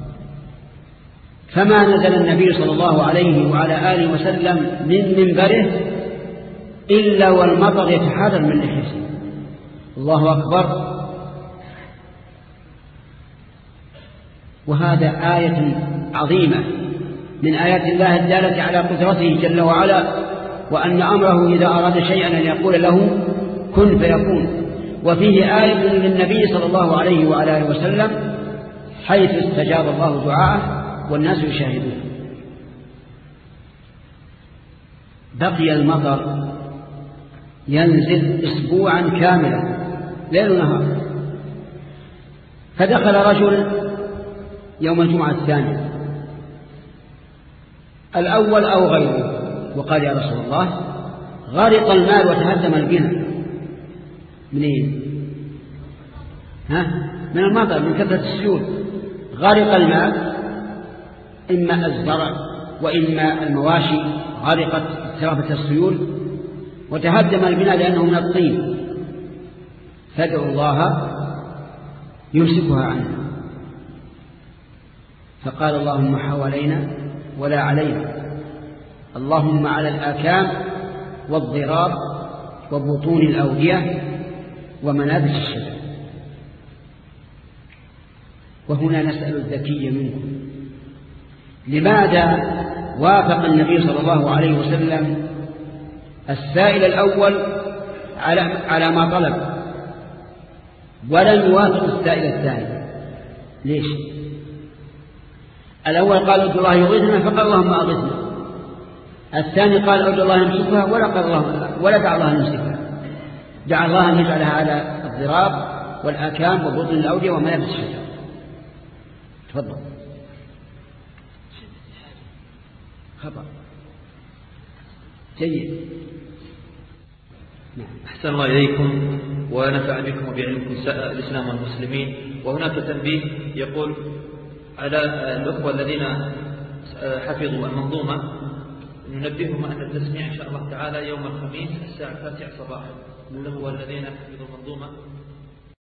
Speaker 1: فما نزل النبي صلى الله عليه وعلى آله وسلم من منبره إلا والمطر يتحادر من لحيته. الله أكبر. وهذا آية عظيمة من آيات الله الدالة على قدرته جل وعلا، وأن أمره إذا أراد شيئا أن يقول له كن فيكون. وفيه آية للنبي صلى الله عليه وعلى آله وسلم حيث استجاب الله دعاءه والناس يشاهدون. بقي المطر ينزل أسبوعا كاملا ليل ونهار. فدخل رجل يوم الجمعة الثانية الأول أو غيره وقال يا رسول الله غرق المال وتهدم البناء. منين؟ ها؟ من المطر، من كثرة السيول. غرق المال، إما الزرع وإما المواشي غرقت اضطرابة السيول، وتهدم البناء لأنه من الطين. فادعوا الله يمسكها عنه. فقال اللهم حوالينا ولا علينا، اللهم على الآكام والضراب وبطون الأودية ومنابت الشجر. وهنا نسأل الذكي منكم، لماذا وافق النبي صلى الله عليه وسلم السائل الأول على على ما طلب ولم يوافق السائل الثاني؟ ليش؟ الأول قال ادعو الله يغيثنا فقال اللهم أغثنا. الثاني قال ادعو الله يمسكها ولا قال الله ولا دعا الله يمسكها، دعا الله أن يجعلها على الضراب والآكام وبطن الأودية ومنابت الشجر. تفضل. خطأ. جيد.
Speaker 2: أحسن الله إليكم ونفع بكم وبعلمكم الإسلام والمسلمين. وهناك تنبيه يقول على الأخوة الذين حفظوا المنظومة ننبههم أن التسميع إن شاء الله تعالى يوم الخميس الساعة التاسعة صباحا، الأخوة الذين حفظوا المنظومة